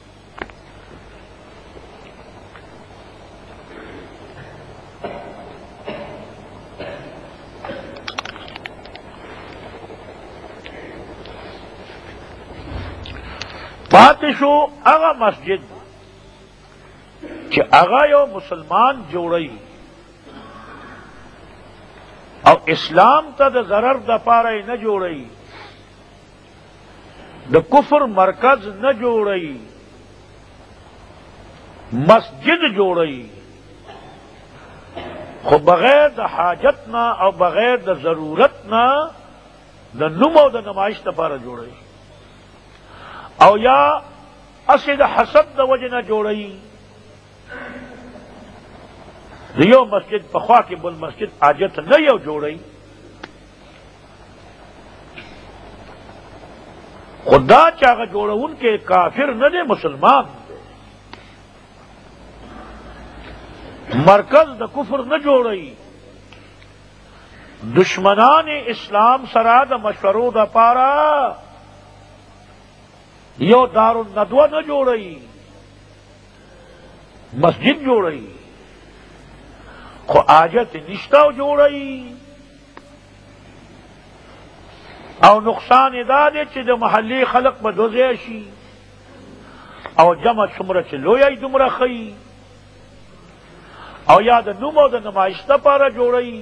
پاتشو اغا مسجد کہ اغا یو مسلمان جوڑئی او اسلام تا دا ضرر دا پارے نہ جوڑئی د کفر مرکز نہ جوڑئی، مسجد جوڑئی، خو بغیر د حاجت نہ او بغیر د ضرورت نہ د نوم او د نمائش لپاره جوړي، او یا اسی د حسد د وجه نه جوړي. یو مسجد په خوا کې بل مسجد حاجت نه یو جوړي، خدا چاغه جوړون کې کافر نه دی، مسلمان دی. مرکز د کفر نه جوړي. دشمنان اسلام سره د مشورو د پاره یو دار الندوه نه جوړي، مسجد جوړي، خو حاجت نشته جوړي. او نقصان دا دی چې د محلي خلق به دوزی شي، او جمع څومره چې لوی دومره ښي، او یا د نوم او د نمایش لپاره جوړي.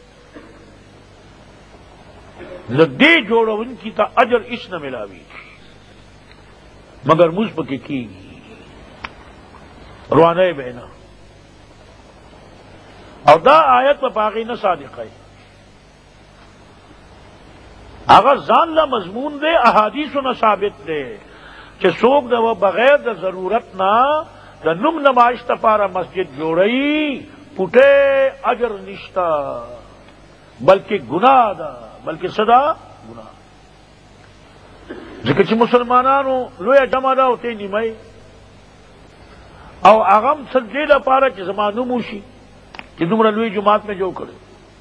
نو دې جوړونکي ته اجر هیڅ نه ملاوي مگر موږ پکې کېږي، روانه به نه. او دا آیت په هغې نه صادقه، هغه ځان له مضمون دی، احادیثو نه ثابت دی چې څوک د بغیر د ضرورت نه د نوم نمایش لپاره مسجد جوړوي، پټه اجر نشته بلکې گناه ده، بلکې صدا گناه. ځکه چې مسلمانانو لویه جمع ده او ته نیمه، او هغه هم څه دې لپاره چې زما نوم وشي چې دومره لوی جماعت مې جوړ کړی،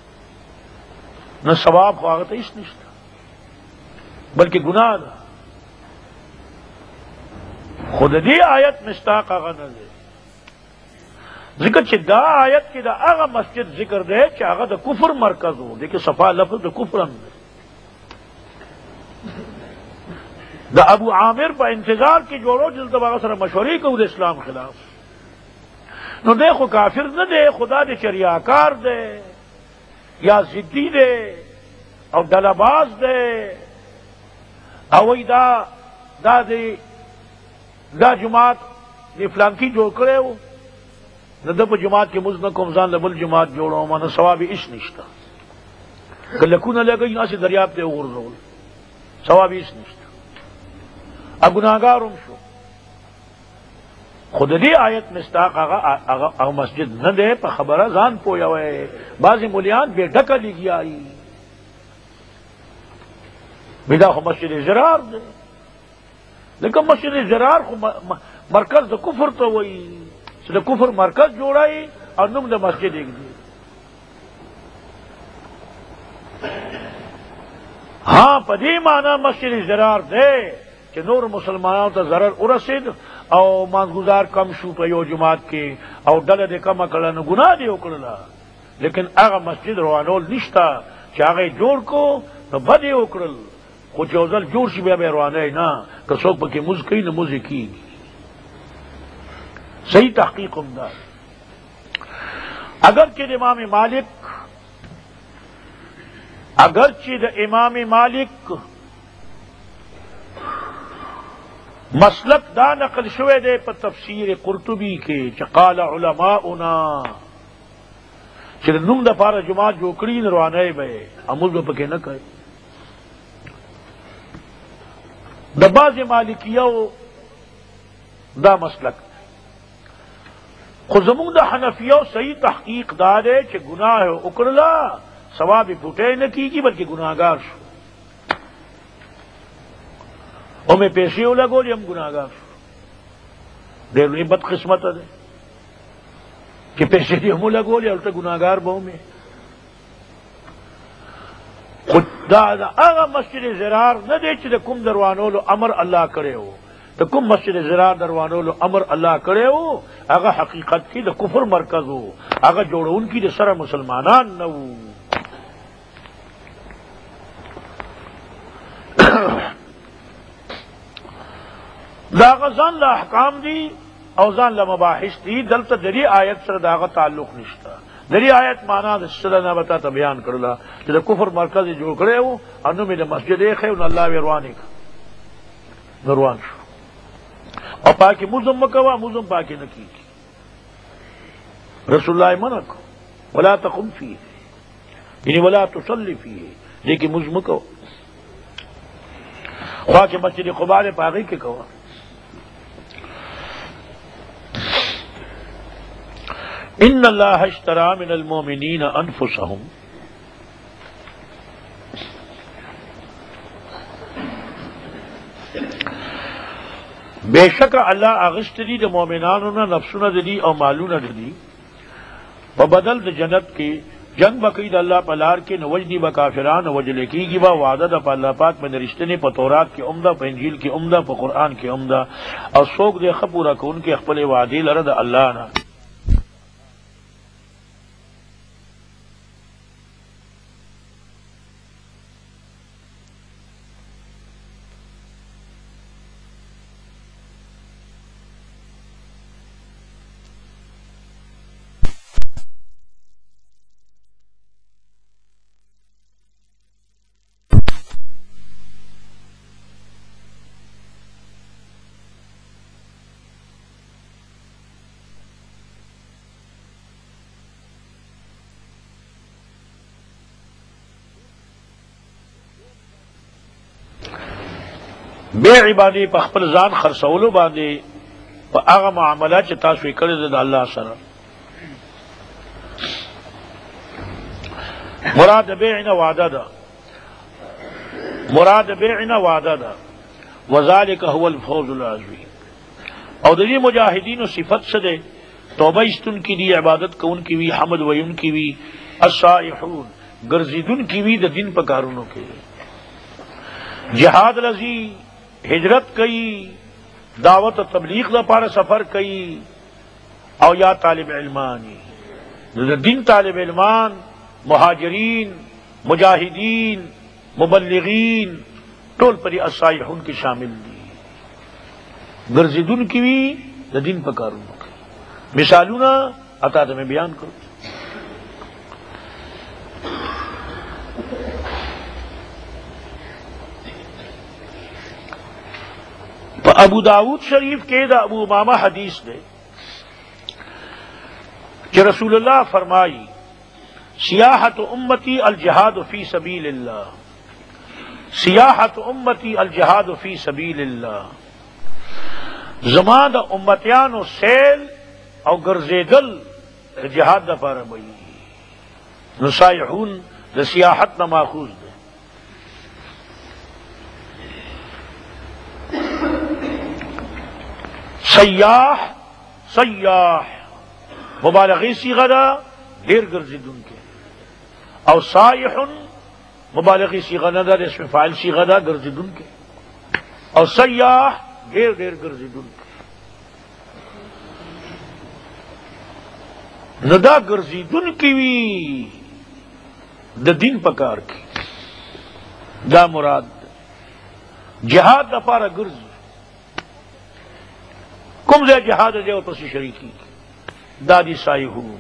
نه ثواب خو هغه ته هیڅ نشته بلکې گناه ده. خود دې آیت مستاق هغه نه دی، ذکر چې دا آیت کې دا هغه مسجد ذکر دی چې هغه د کفر مرکز و. دیکھیں صفا لفظ د کفر هم دی. د ابو عامر په انتظار کې جوړو چې دلته هغه سره مشورې کوو د اسلام خلاف، نو دی خو کافر نه دی، خدا دې چریاکار دی یا ضدی دی او ډلهباز دی، او وی دا جماعت دی فلانکی جوړ کړی و، نو د په جماعت کې مونځ نه کوم، ځان له بل جماعت جوړوم، نو ثواب یې هیڅ نشته. که لکونه لګوي هسې دریاب ته یې وغورځول، ثواب یې هیڅ نشته، ګناهګار هم شو. خو د دې آیت مصداق هغه مسجد نه دی، په خبره ځان پوهوئ. بعضې مولیان بې ډکه لګیایي، دا خو مسجد زرار دی، لکه مسجد زرار خو مرکز د کفر ته وایي چې د کفر مرکز جوړایي او نوم د مسجد ایږدي. ہاں په دې معنی مسجد زرار دی چې نور مسلمانانو ته ضرر ورسید او مانګزار کم شو په یو جماعت کې او ډله دې کمه کړه، نو ګناه دې وکړله. لیکن هغه مسجد روانول نشته چې هغه یې جوړ کو نو بد یې وکړل، خو چې یو ځل جوړ شي بیا به یې روانوي نه. که څوک پکې مونځ کوي نو مونځ یې کېږي. صحیح تحقیق هم ده. اگرچہ د امام مالک مسلک دا نقل شوے دے پر تفسیر قرطبی کے قال علماؤنا چې نوم د پاره جماعت جوړ کړي نه روانه به امول به پکې نه کوي. د بعض مالکیو دا مسلک، خو زمونږ د حنفیو صحیح تحقیق دا دی چې گناہ وکړله ثواب یې پوټی نه کیږي بلکې ګناهګار شو، او مې پیسې ولګولې هم ګناهګار شو. ډېر لوی بد قسمته دی چې پیسې دې هم ولګولې هلته ګناهګار به ومې. خو دا هغه مسجد زرار نه دی چې د کوم دروانولو امر الله کړی و، د کوم مسجد زرار دروانولو امر الله کړی و هغه حقیقت کې د کفر مرکز و، هغه جوړونکي د سره مسلمانان نه وو. داغه ځان له احکام دي او ځان له مباحث دي، دلته د دې آیت سره داغه تعلق نشته. د دې آیت معنا د سره نه بتا ته بیان کړله چې د کفر مرکز جوړ کړی و او نو مې د مسجد یې خو الله ویروانې نروان شو اور پاکی مزم مکوا مزم پاکی نکی کی رسول اللہ منع کو ولا تقم فیہ یعنی ولا تصلی فیہ لیکن مزم کو خواہ کے مسجد قباء پاکی کے کوا ان اللہ اشتری من المؤمنین انفسهم بے شک اللہ اغشت دی د مومنانو نه نفسونه دی او مالونه دی په بدل د جنت کې جنگ بقید اللہ پلار کے نوجدی بکافران وجلے کی گی با وعدہ دا پا اللہ پاک میں رشتے نے پا تورات کی عمدہ پا انجیل کی عمدہ پا قرآن کی عمدہ اور سوک دے خپورا کو ان کے اخپل وعدی لرد اللہ نا بے عبادی پا خپل ځان خرڅولو باندې په هغه معاملات چې تاسو یې کړی د الله سره مراد بیعنا وعده ده وذالک هو الفوز العظیم او د دې مجاهدینو صفت څه ده توبه استون کی دی عبادت کون کی وی حمد وین کی وی الصائحون گرزیدون کی وی د دین په کارونو کې جہاد لذی ہجرت کئی دعوت و تبلیغ دا پارا سفر کئی او یا طالب علمانی دین طالب علمان مہاجرین مجاہدین مبلغین ٹول پری الصائحون کی شامل دی گرزیدون کی بھی دا دین پکارون کی مثالونا عطا میں بیان کرو ابو داود شریف کے دا ابو امامہ حدیث دے کہ رسول اللہ فرمائی سیاحت امتی الجہاد فی سبیل اللہ سیاحت امتی الجہاد فی سبیل اللہ زمان دا امتیان و سیل او گرزیدل جہاد دا پارا بئی نسائحون دا سیاحت نا ماخوذ دے سیاح مبالغی صیغہ دا دیر گرزیدون کے او سائح مبالغی صیغہ نہ دا اسم فاعل صیغہ دا گرزیدون کے او سیاح دیر گرزیدون کے ندا گرزیدون کی وی دا دین پکار کی دا مراد جہاد دا پارا گرز کم سے جہاد دے اور پسی شریکی دادی سائی ہوں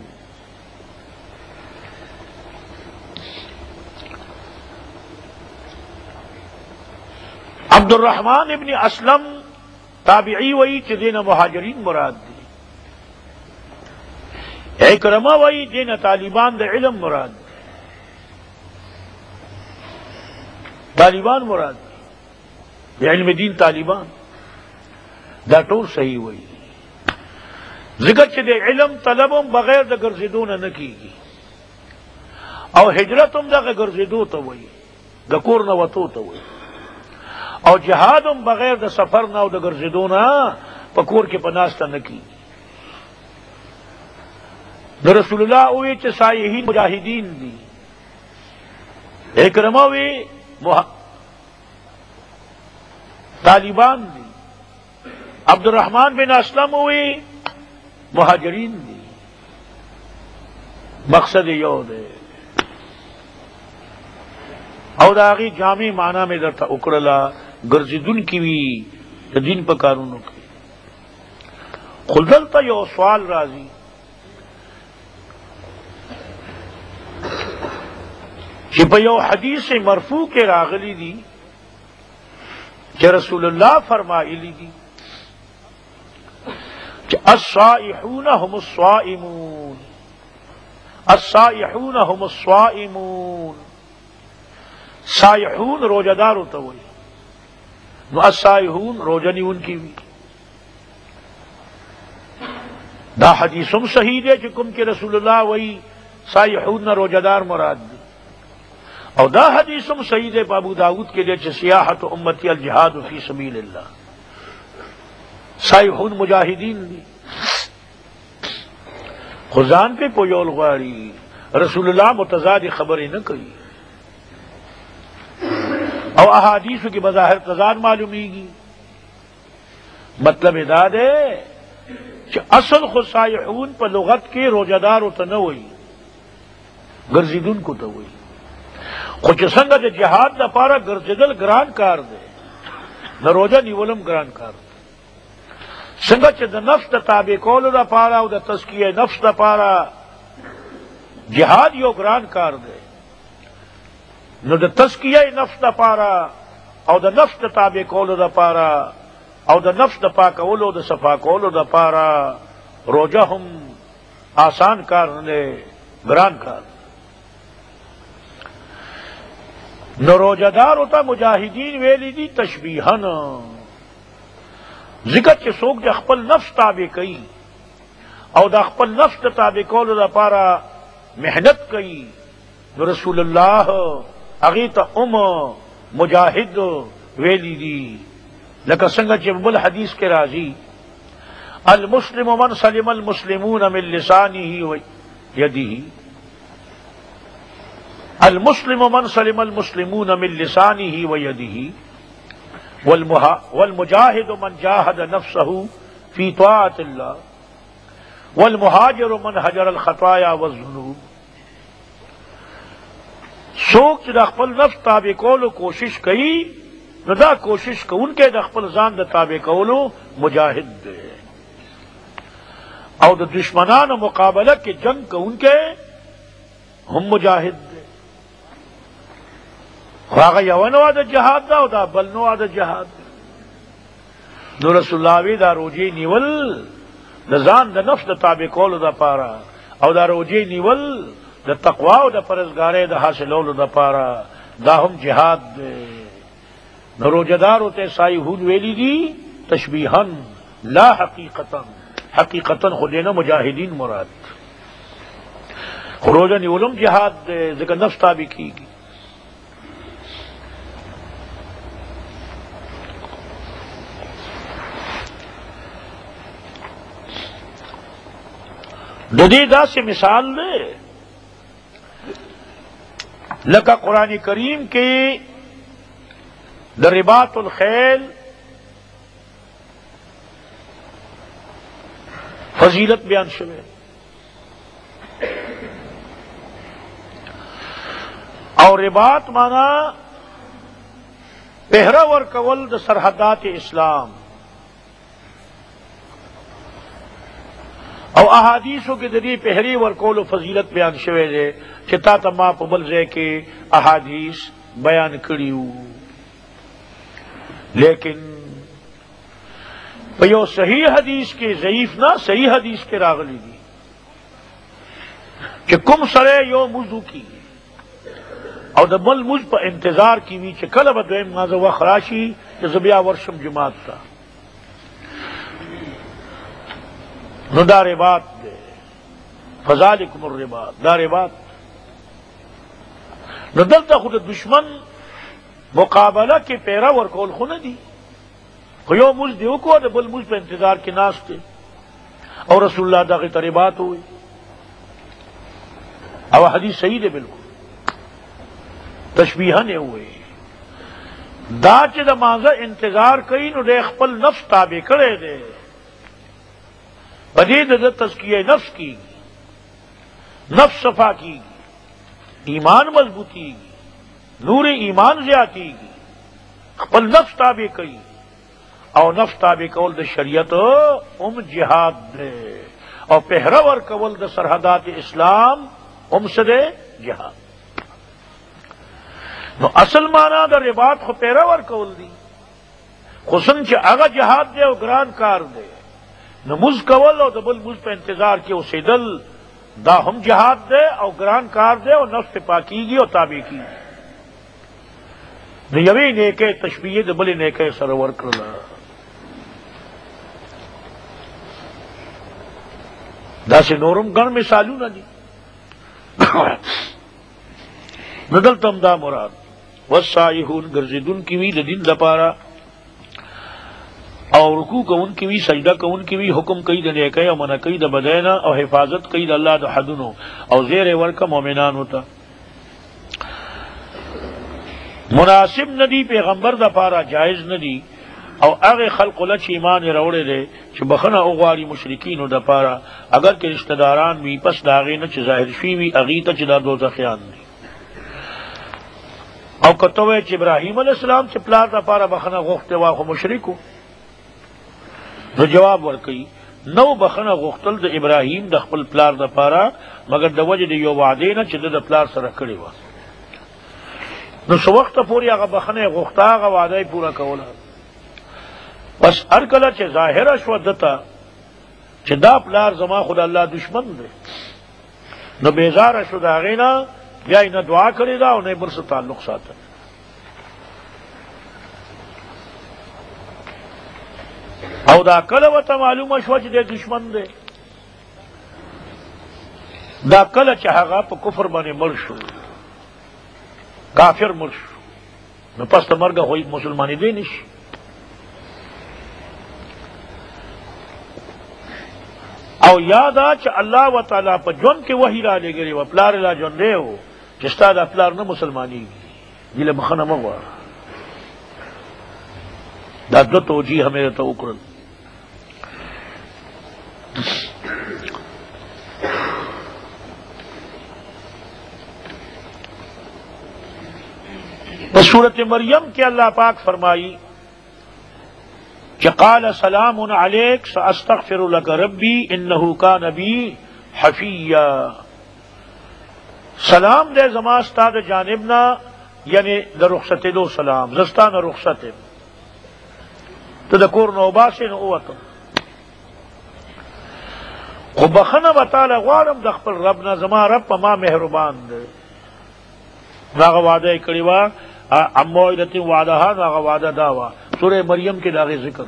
عبد الرحمن ابن اسلم تابعی وئی چدین مہاجرین مراد دی اکرمہ وئی دین طالبان دے علم مراد دی طالبان مراد دی علم دین طالبان دا ټول صحیح وئی ذکر چې د علم طلبم بغیر د ګرځېدو نه کیږي او هجرت هم دغه ګرځېدو ته وایي د کور نه وتو ته وایي او جهاد هم بغیر د سفر نه او د ګرځېدو نه په کور کې په ناسته نه کیږي د رسول الله وی چې سایحین مجاهدین دي اکرمه وی طالبان دي عبد الرحمن بن اسلم ہوئی مہاجرین دی مقصد یو دے او داغی جامع معنی میں درتا اکرلا گرزیدن کی وی دین پکارونو کی خلدلتا یو سوال رازی چې په یو حدیث مرفوع کے راغلی دی کہ رسول اللہ فرمائلی دی کہ الصائحون هم الصائمون، الصائحون هم الصائمون، صائحون روزہ دار ہوتا ہوئی نو الصائحون روزہ نہیں ان کی بھی دا حدیثم صحیح دے چکم کہ رسول اللہ وہی صائحون روزہ دار مراد دی، اور دا حدیثم صحیح دے ابو داؤد کے دے سیاحت امتی الجہاد فی سبیل اللہ، صائحون مجاہدین دی خزان پہ پویول غاری رسول اللہ متضاد خبریں نہ کری، اور احادیث کی بظاہر تضاد معلومی گی، مطلب ادا دے کہ اصل خود صائحون پر لغت کے روزہ دار ہوتا نہ ہوئی گرزیدن کو تو ہوئی خوچ سنگ دے جہاد دا پارا گرزیدل گران کار دے نہ روزہ نیولم گران کار دے سنگ چ دا نفس دا تابع کولو دا پارا او دا تزکیہ نفس دا پارا جہاد یو گران کار دے نو دا تزکیہ نفس دا پارا او دا نفس دا تابع کولو دا پارا او دا نفس دا پاکولو دا صفا کولو دا پارا روزہ ہم آسان کار نے گران کار نو روزہ دار ہوتا مجاہدین ویلی دی تشبیہن ذکر کے سوک دا خپل نفس تابع کئی او دا خپل نفس دا تابع کولو دا پارا محنت کئی نو رسول اللہ اغیتا مجاہد ویلی دی لکہ سنگا چبل حدیث کے راضی المسلم من سلم المسلمون من لسانه و یده، المسلم من سلم المسلمون من لسانه و یده، والمجاہد من جاہد نفسه فی طاعت اللہ، والمہاجر من حجر الخطایا والذنوب، سوک چدا خپل نفس تابع کولو کوشش کئی نو دا کوشش کو ان کے دا خپل ځان دا تابع کولو مجاہد دے، او دا دشمنان مقابلہ کے جنگ کو ان کے ہم مجاہد دے، خواہ یونو دا جہاد دا او دا بلنو دا جہاد دا نو رسول اللہ وی دا روجی نیول دا ځان دا نفس دا تابع کولو دا پارا او دا روجی نیول دا تقوی او دا پرزگارے دا حاصلولو دا پارا دا ہم جہاد دے نو روزہ دار ہوتے صائحون ویلی دی تشبیہن لا حقیقتاً، حقیقتاً خودینا مجاہدین مراد روزہ نیولم جہاد دے ذکر نفس تابع کی گی۔ ددیدہ سے مثال دے لکا قرآن کریم کے رباط الخیل فضیلت بیان شوے اور رباط مانا پہرا ورکول د سرحدات اسلام، او احادیثوں کے ذریعے پہری ورکول و فضیلت بیان شوے دے چتا تما پبل زے کے احادیث بیان کریو، لیکن پیو صحیح حدیث کے ضعیف نہ صحیح حدیث کے راغلی دی کہ کم سرے یو مزو کی او د بل مز پر انتظار کی وی چې کله به دویم مازه وخت راشي چې زه بیا ورشم جماعت ته نو دا رباط دے فذالکم الرباط دا رباط نو دلته خود دشمن مقابلہ کے پیرا ورکول خو نه دی خو یو مز دیو کو د بل مز په انتظار کې ناشته اور رسول اللہ دا غی رباط ہوئی او حدیث صحیح دے بالکل تشبیہ نے ہوئے دا چې د مازه انتظار کوي نو د خپل نفس تابع کړي دے بدید د تزکیہ نفس کی نفس صفا کی ایمان مضبوطی نور ایمان زیاتی خپل نفس تابع کوي او نفس تابع کول د شریعت جہاد دے او پہرور کول د سرحدات اسلام سے جہاد نو اصل مانا دا رباط خو پیراور کول دی خصن چې هغه جهاد دی او ګران کار دی، نو مز کول او د بل مز په انتظار کې اوسېدل دا هم جهاد دی او ګران کار دی او نفس پاکیږي او تابع کیږي. نو یوې نیکۍ تشبیه د بلې نیکۍ سره ورکړله. داسې نورم ګڼ مثالونه دي. نو دلته هم دا مراد والسائحون ګرځېدون کې وي د دین لپاره او رکوع کون کی وی سجدہ کون کی وی حکم کئی د نیکی او منع کئی د بدینا او حفاظت کئی د اللہ د حدونو او زیر ورکا مومنان ہوتا. مناسب ندی پیغمبر د پارا جائز ندی او اغه خلق لچ ایمان روڑے دے چې بخنه اوغاری مشرکین د پارا اگر کہ رشتہ داران وی پس داغه نه چې ظاهر شي وی اغه ته چې د دوزخیان دي او کتوې چې ابراهیم علیہ السلام چې پلار د پارا بخنه غوښته واخو مشرکو نو جواب ورکئی نو بخنه غختل د ابراهیم د خپل پلار د پاره مگر د وجه د یو وعده نه چې د پلار سره کړی و. نو سو وخت پورې هغه بخنه غختا هغه وعده پورا کوله. بس هر کله چې ظاهره شو دته چې دا پلار زما خود الله دشمن دی نو بیزار شو دا غینا بیا نه دعا کړی دا او نه بر سره تعلق ساتل. او دا کله وته معلومه شو چې د دشمن دی، دا کله چې هغه په کفر باندې مړ شو، کافر مړ شو، نو پس ته مرګ خو مسلمانې دی نشي. او یادا چې الله وتعالی په ژوند کې وحی را لګري و پلار لا ژوند دی و چې ستا د پلار نه مسلمانېږي دله بخنه مه غواړه. دا دو توجیه همې ته وکړل. سورت مریم کے اللہ پاک فرمائی کہ قال سلام علیک ساستغفر لک ربی انہ کان بی حفیا. سلام دے زما ستا د جانبنا یعنی د رخصت دو سلام زستان رخصت تو د کور نو باسه نو وته خو بخنه وتعالی غوارم د خپل رب نه زما رب په ما مهربان دی. هغه وعده کړی وا امویدت وعدہ هغه وعده دا وا سورہ مریم کې داغه ذکر.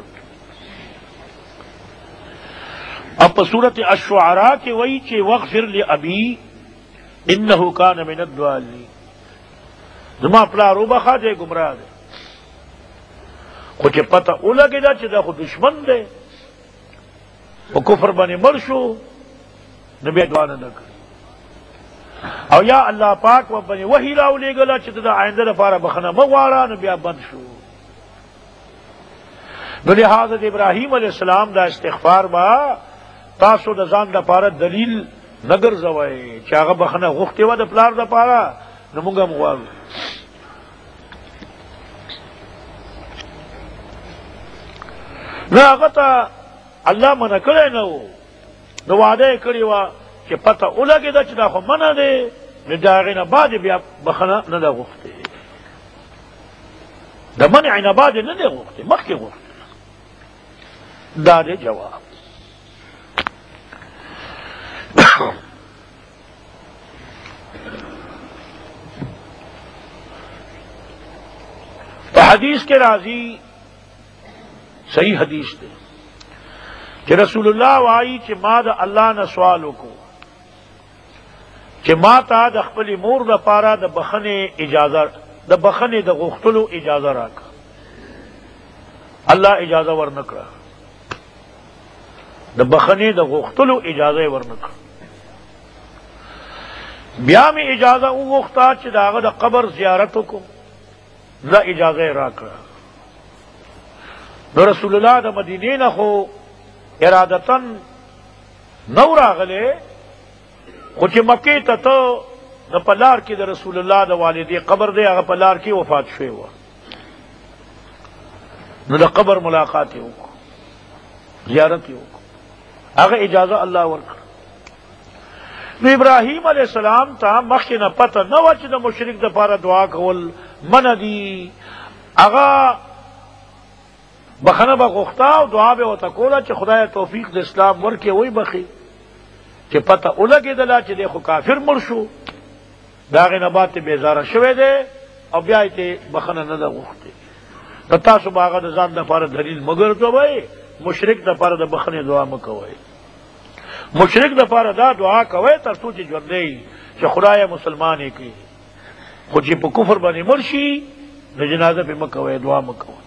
اب په سورۃ الشعراء کې وایي چې واغفر لابی انه کان من الضالین زما پلار وبخا دې گمراه دی. خو چې پته ولګی دا چې دا خو دشمن دی او کفر باندې مړ شو نو بیا دعا نه کړ او یا الله پاک و باندې وحی راولېږله چې د آینده لپاره بخنه مه غواړه نو بیا بند شو. نو لہذا د ابراهیم علیہ السلام دا استغفار با تاسو د ځان لپاره دلیل نه ګرځوئ چې هغه بخنه غوښتې وه د پلار لپاره نو موږ هم غواړو. نو هغه ته الله منع کړی نه و نو وعده یې کړې وه چې پته ولګېده چې دا خو منع دی نو د هغې نه بعد بیا بخنه نه ده غوښتې د منع نه بعد نه دی غوښتې مخکې غوښتې. دا دی جواب. په حدیث کې راځي صحیح حدیث دی کہ رسول اللہ وائی کہ ما دا اللہ نہ سوالو کو کہ ما تا د خپل مور د پارا د بخنه اجازه د بخنه د غختلو اجازه راک الله اجازه ورنکړه د بخنه د غختلو اجازه ورنکړه. بیا می اجازه وغوښتا چې داغه د قبر زیارت کو لا اجازه راکړه. نو رسول الله د مدینې نه خو ارادتن نو راغله خو چې مکې ته ته د پلار کې د رسول الله د والدې قبر دی هغه پلار کې وفات شوی و نو د قبر ملاقات یې وکړو زیارت یې وکړو هغه اجازه الله ورکړه. نو ابراهیم علیہ السلام ته مخکې نه پته نه وه چې د مشرک دپاره دعا کول منع دي. هغه بخنه بغوښتا او دعا به ورته کوله چې خدای توفیق د اسلام ورکړي وی بخي چې پته ولګېدله چې دی خو کافر مړ شو د هغې نه بعد ته بیزاره شوی دی او بیا یې ته بخنه نه ده غوښتې نو تاسو به هغه د ځان دپاره دلیل مه ګرځوئ مشرک دپاره د بخنې دعا مه کوئ مشرک دپاره دا دعا کوئ تر څو چې ژوندی چې خدای مسلمان یې کړي خو چې په کفر باندې مړ شي نو جنازه پې مه کوئ دعا مه کوئ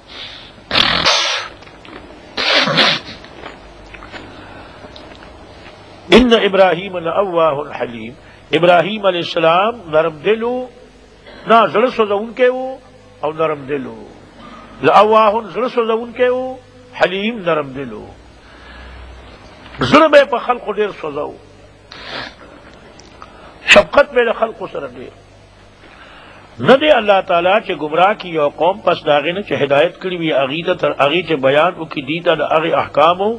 ان ابراہیم لأواہ حلیم ابراہیم علیہ السلام نرم دلو نہ زړه سوځونکی وو او نرم دلو لأواہ زړه سوځونکی وو حلیم نرم دلو زړه به په خلقو ډېر سوځاو شفقت به د خلقو سره ډېر نه دی الله تعالی چې گمراه کی یو قوم پس د هغې نه چې هدایت کړي وي هغې ته تر هغې چې بیان وکړي دې ته د هغې احکامو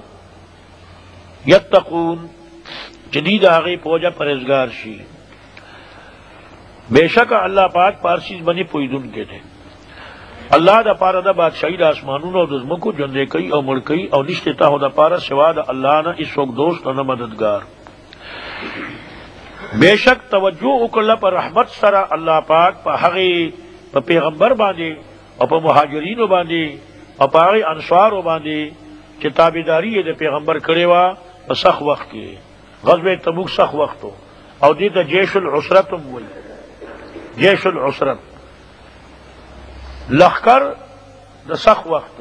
یتقون چې دې د هغې په وجه پرهیزګار شي بېشکه الله پاک په هر څیز باندې پوهېدونکی دی الله د پاره د بادشاهي د اسمانونو او د ځمکو ژوندی کوي او مړ کوي او نشته ته د پاره سوا د الله نه هېڅوک دوست او نه مددګار بېشک توجه وکړله په رحمت سره الله پاک په هغې په پیغمبر باندې او په مهاجرینو باندې او په هغې انصارو باندې چې تابعداري یې د پیغمبر کړې وه په سخت وخت کې غزوه تبوک سخت وخت او دې ته جیش العسرت هم وایي جیش العسرت لخکر د سخت وخت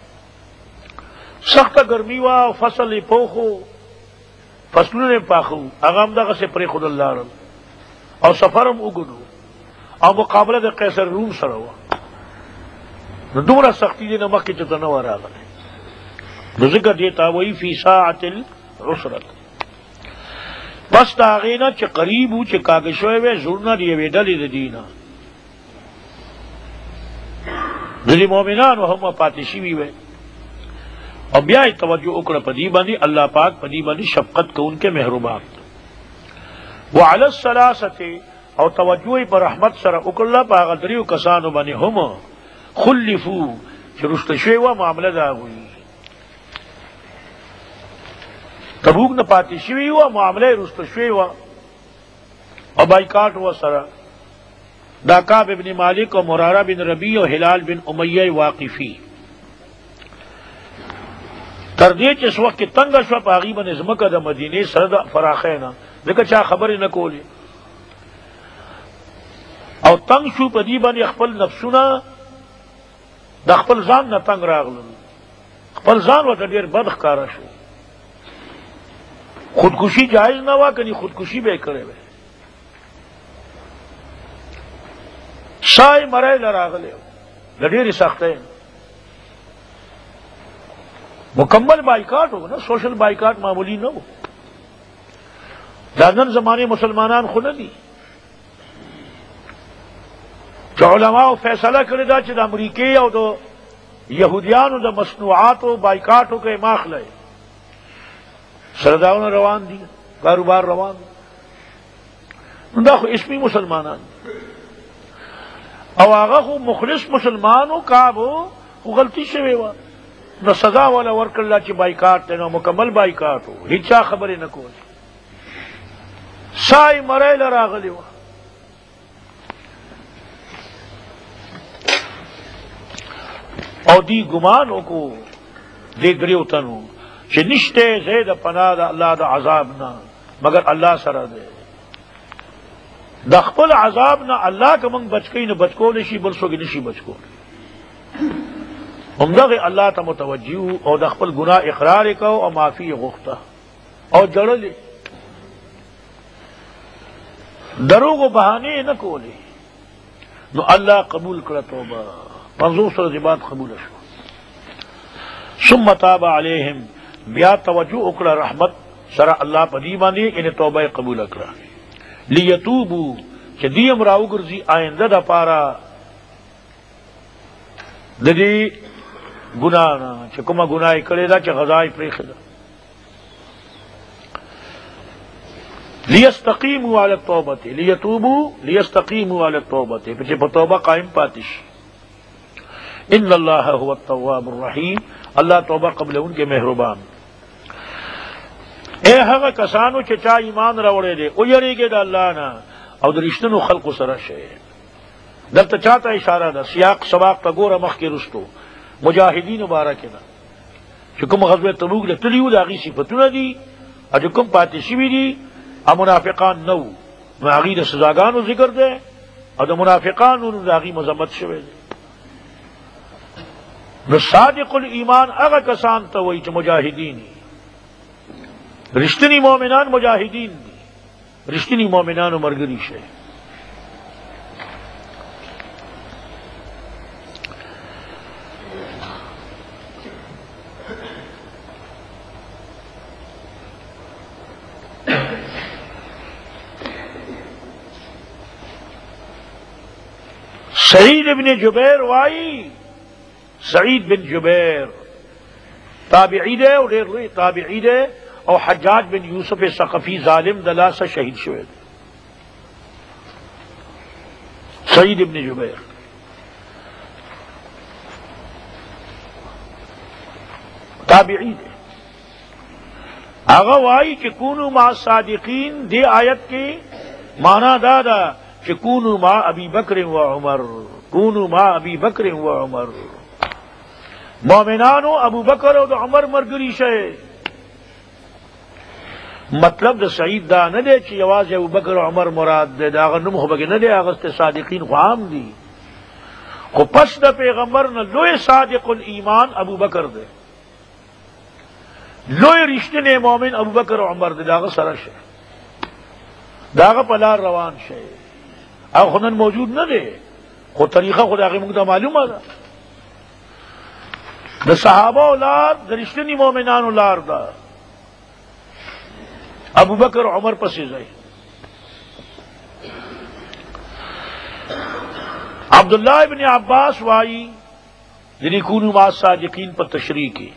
سخته ګرمي وه او فصل یې پوخو فصلونه پاخو هغه هم دغسې پرېښودل لاړل او سفر هم اوږد او مقابله د قیصر روم سره وه نو دومره سختي دې نه مخکې چې ته نه وه راغلی نو ځکه دې ته وایي فی ساعت العسرت پس د هغې نه چې قریب و چې کاږه شوی وی زړونه د یوې ډلې د دې نه ځینې مؤمنانو هم پاتې شوي وی او بیا یې توجه وکړه په دې باندې الله پاک په دې باندې شفقت کوونکی مهربان وعلى الثلاثه او توجه یې په رحمت سره وکړله په هغه دریو کسانو باندې هم خلفو چې رسته شوې وه معامله د هغوی تبوک نه پاتې شوي وه معامله یې رسته شوې وه او بایکاټ وه سره دا کعب ابن مالک او مراره بن ربیع او هلال بن امیہ واقفی تر دې چې اس وخت کې تنګه شوه په هغې باندې ځمکه د مدینې سره د فراخۍ نه ځکه چا خبرې نه کولې او تنګ شو په دې باندې خپل نفسونه د خپل ځان نه تنګ راغلل خپل ځان ورته ډېر بد ښکاره شو خودکشي جایز نه وه کنی خودکشي به یې کړې وی سای مری له راغلی د ډېرې سختۍ مکمل بائیکاٹ ہو نا سوشل بائیکاٹ معمولی نہ ہو دا نن زمانے مسلمانان خو نه دي چې علماء فیصله کړې ده چې د امریکې او د یهودیانو د مصنوعاتو بائیکاټو کې ماخله سرداونه روان دي کاروبار روان دا خو اسمی مسلمانان او هغه خو مخلص مسلمانو کابو خو غلطی شوی وه نو سزا والا ورکړله چې بایکاټ دی نو مکمل بایکاټ و هیچ چا خبرې نه کولې سای مری له راغلې وه او دی ګمان وکړو دې دریو تنو چې نشته ځای د پناه د الله د عذاب نه مگر الله سره دی د خپل عذاب نه الله که موږ بچ کوي نو بچ کولی شي بل څوک نشي بچ کولی همدغه الله ته متوجه او د خپل ګناه اقرار کو او معافی غوښته او جړلې دروغ و بهانې نه کولې نو الله قبول کړه توبه 500 بعد قبول شو ثم تاب علیهم بیا توجه وکړه رحمت سره الله په دې باندې ان توبه قبول کړه لیتوبو چې دې هم راوګرځي آینده د پاره د دې گناہ نه چې کومه گناه یې کړې ده چې غذا یې پرېښې ده لیستقیموا علی التوبة لیتوبوا لیستقیموا علی التوبة چې په توبه قائم پاتې شي ان الله هو التواب الرحیم اللہ توبہ قبل ان کے مہربان. اے هغه کسانو چې چا ایمان راوړی دی او یریږي د الله نه او د رښتینو خلقو سره شي. دلته چاته اشاره ده سیاق سباق ته ګوره مخکې رستو مجاهدین مبارک ده چې کوم غزوه تبوک له تلیو د هغې صفتونه دي او چې کوم پاتې شوي دي منافقان نو نو هغې د سزاګانو ذکر دی او د منافقانو د هغې مذمت شوی دی. نو صادق الایمان هغه کسان ته وایي چې مجاهدین دي. رښتینی مؤمنان مجاهدین دي، رښتینی مؤمنانو مرګري شي. سعید بن جبیر وائی، سعید بن جبیر تابعی دے اور تابعی دے اور حجاج بن یوسف ثقفی ظالم دلا سے شہید شوے. سعید بن جبیر تابعی دے آغا وائی کہ کونو مع صادقین دی آیت کی معنی دادا کہ کونو مع ابی بکر و عمر، کونو مع ابی بکر و عمر. مومنانو ابو بکر و عمر مرګري شه. مطلب د سعید دا نه دی چې یوازې ابو بکر و عمر مراد دی، دا هغه نوم خو بګې نه دی اغسته، صادقین خو عام دي. خو پس د پیغمبر نه لوی صادق الایمان ابو بکر دی، لوی رښتینی مومن ابو بکر و عمر دی. دا هغه سره شه، دا هغه په لار روان شه. او خو نن موجود نه دی، خو طریقه خو د هغې موږ ته معلومه ده. د صحابه لار د رښتیني مؤمنانو لار ده. ابو بکر عمر پسې ځای. عبداللہ ابن عباس وائی یعنی کونو مع الصادقین پر تشریح کی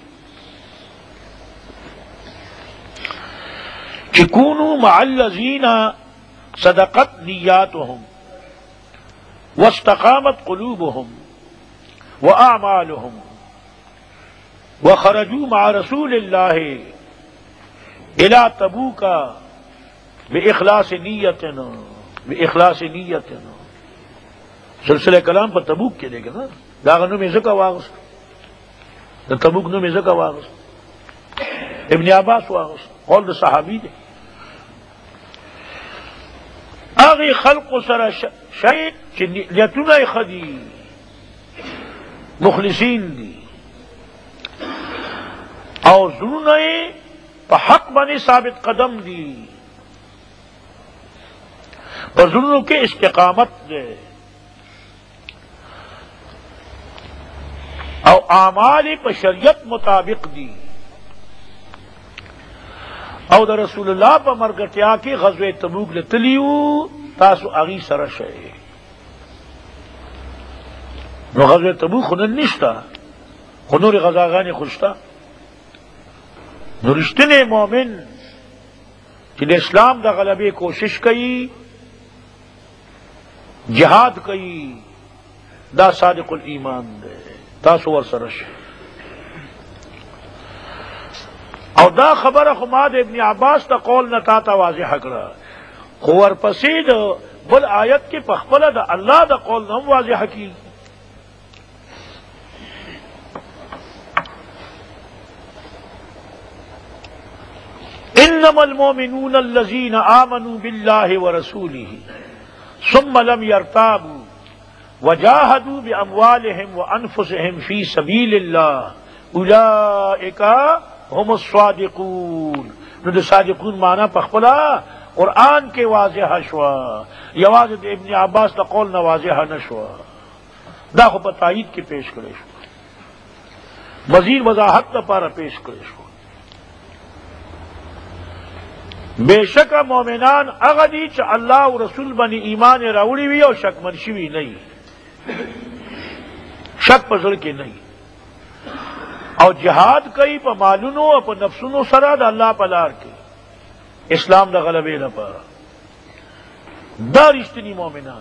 کہ کونو مع الذین صدقت نیاتهم واستقامت قلوبهم واعمالهم وخرجوا مع رسول اللہ الى تبوک باخلاص نیتنا، باخلاص نیتنا. سلسلہ کلام پر تبوک کے دے گا نا، داغ نوم زکا واغس، دا تبوک نوم زکا واغس، ابن عباس واغس، قول دا صحابی دے. آغی خلق سر شید چی نیتنا خدی مخلصین دی اور زنون پا حق بنی ثابت قدم دی اور زنون کے استقامت دے اور اعمال پا شریعت مطابق دی او دا رسول اللہ پا مرگتیا کی غزوہ تبوک لتلیو تاسو اغی سرشے. نو غزوہ تبوک خونن نشتا، خنور غزاغانی خوشتا. نو رښتینی مومن چې د اسلام د غلبې کوشش کوي، جهاد کوي، دا صادق الایمان دی. تاسو ورسره شئ. او دا خبره خو ما د ابن عباس ته قول نه تا ته واضحه کړه، خو ورپسې د بل آیت کې په خپله د الله د قول نه هم واضحه کېږي. انما المؤمنون الذين آمنوا بالله ورسوله ثم لم يرتابوا وجاهدوا بأموالهم وأنفسهم في سبيل الله أولئك هم الصادقون. نو د صادقون معنی پخپلا قرآن کے واضح شوا، یواز ابن عباس تا قول نہ واضح نشوا. دا خو په تایید کی پیش کرے شو، مزید وضاحت لپاره پیش کرے شو. بے شک مومنان هغه دي چې الله او رسول باندې ایمان راوړي وي او شک منشي وي نه، شک په زړه کې نه، او جهاد کوي په مالونو او په نفسونو سره د الله په لار کې اسلام د غلبې لپاره. دا رښتینی مومنان.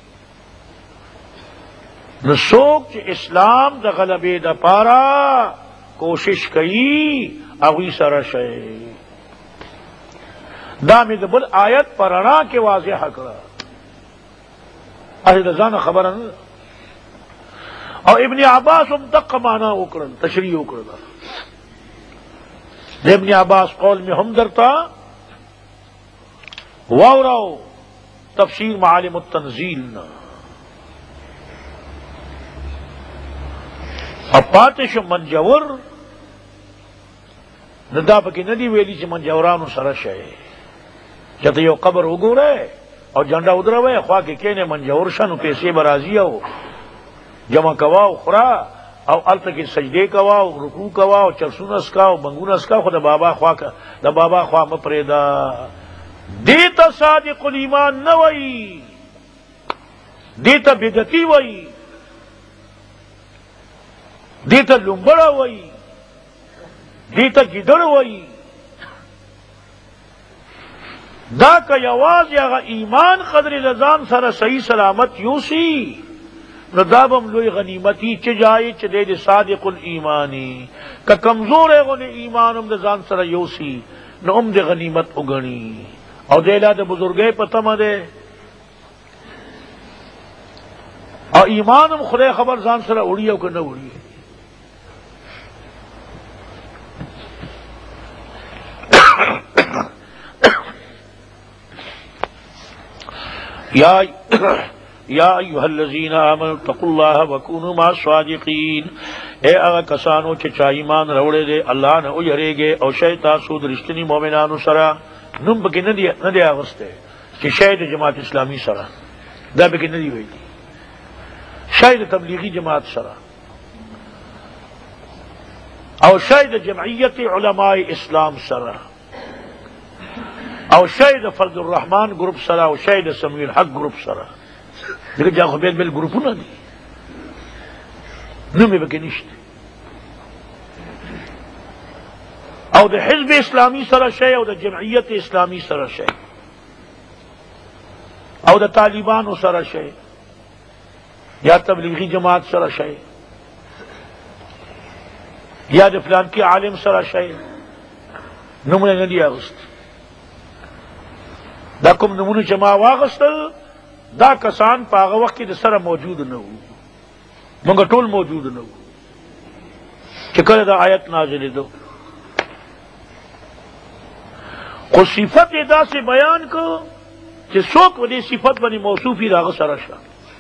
نو څوک چې اسلام د غلبې لپاره کوشش کئی اوی سره شئ. دا مې د بل آیت پر رڼا کې واضح کړه، د ځان خبره نه. او ابن عباس هم دقه معنا وکړل، تشریح وکړل. د ابن عباس قول میں ہم درتا واوراو تفسیر معالم التنزیل نا اب پاتش منجور ندا پکی ندی ویلی چی منجورانو سرش ہے چاہتا یو قبر اگو رہے اور جنڈا ادھر ہوئے خواہ کے کہنے منجور شنو پیسے برازی ہو جمع کواو خورا او التا کی سجدے کواو رکوع کواو چرسونس کواو منگونس کواو خود بابا خواہ کا دا بابا خواہ مپریدا دیتا صادق الایمان نوئی دیتا بدتی وئی دیتا لنبڑا وئی دیتا گدڑ وئی دا کا یواز یا ایمان قدر رضان سر صحیح سلامت یوسی ندابم لوی غنیمتی چ جائے چ دے صادق الایمانی کا کمزور ہے غن ایمان ام رضان سر یوسی نو ام دے غنیمت اگنی او دے لا دے بزرگے پتم دے اور ایمانم خدے خبر زان سر اڑی او کہ نہ اڑی یا ایھا الذین آمنوا اتقوا اللہ وکونوا مع الصادقین اے اغا کسانو چا ایمان روڑے دے اللہ نہ اجرے گے او شیطان سود رشتنی مومنانو سرا نم بکی ندی آغستے کہ شاید جماعت اسلامی سرا دا بکی ندی ہوئی دی شاید تبلیغی جماعت سرا او شاید جمعیت علماء اسلام سرا او شاید فرد الرحمن گروپ سرا او شاید سمیع الحق گروپ سرا لیکن جا خو بیل گروپو نا دی نمی بکی نشتے او دا حزب اسلامی سره شے او دا جمعیت اسلامی سره شے او دا طالبانو سره شے یا تبلیغی جماعت سره شے یا دا فلان کی عالم سره شے نمونه ندی آغست دا کم نمونه چما واغستل دا کسان پا آغا وقت دا سره موجود نو منگا طول موجود نو چکر دا آیت نازل دو خو صفت ادا سے بیان کو کہ سوک ودی صفت بنی موصوفی راغ سرشا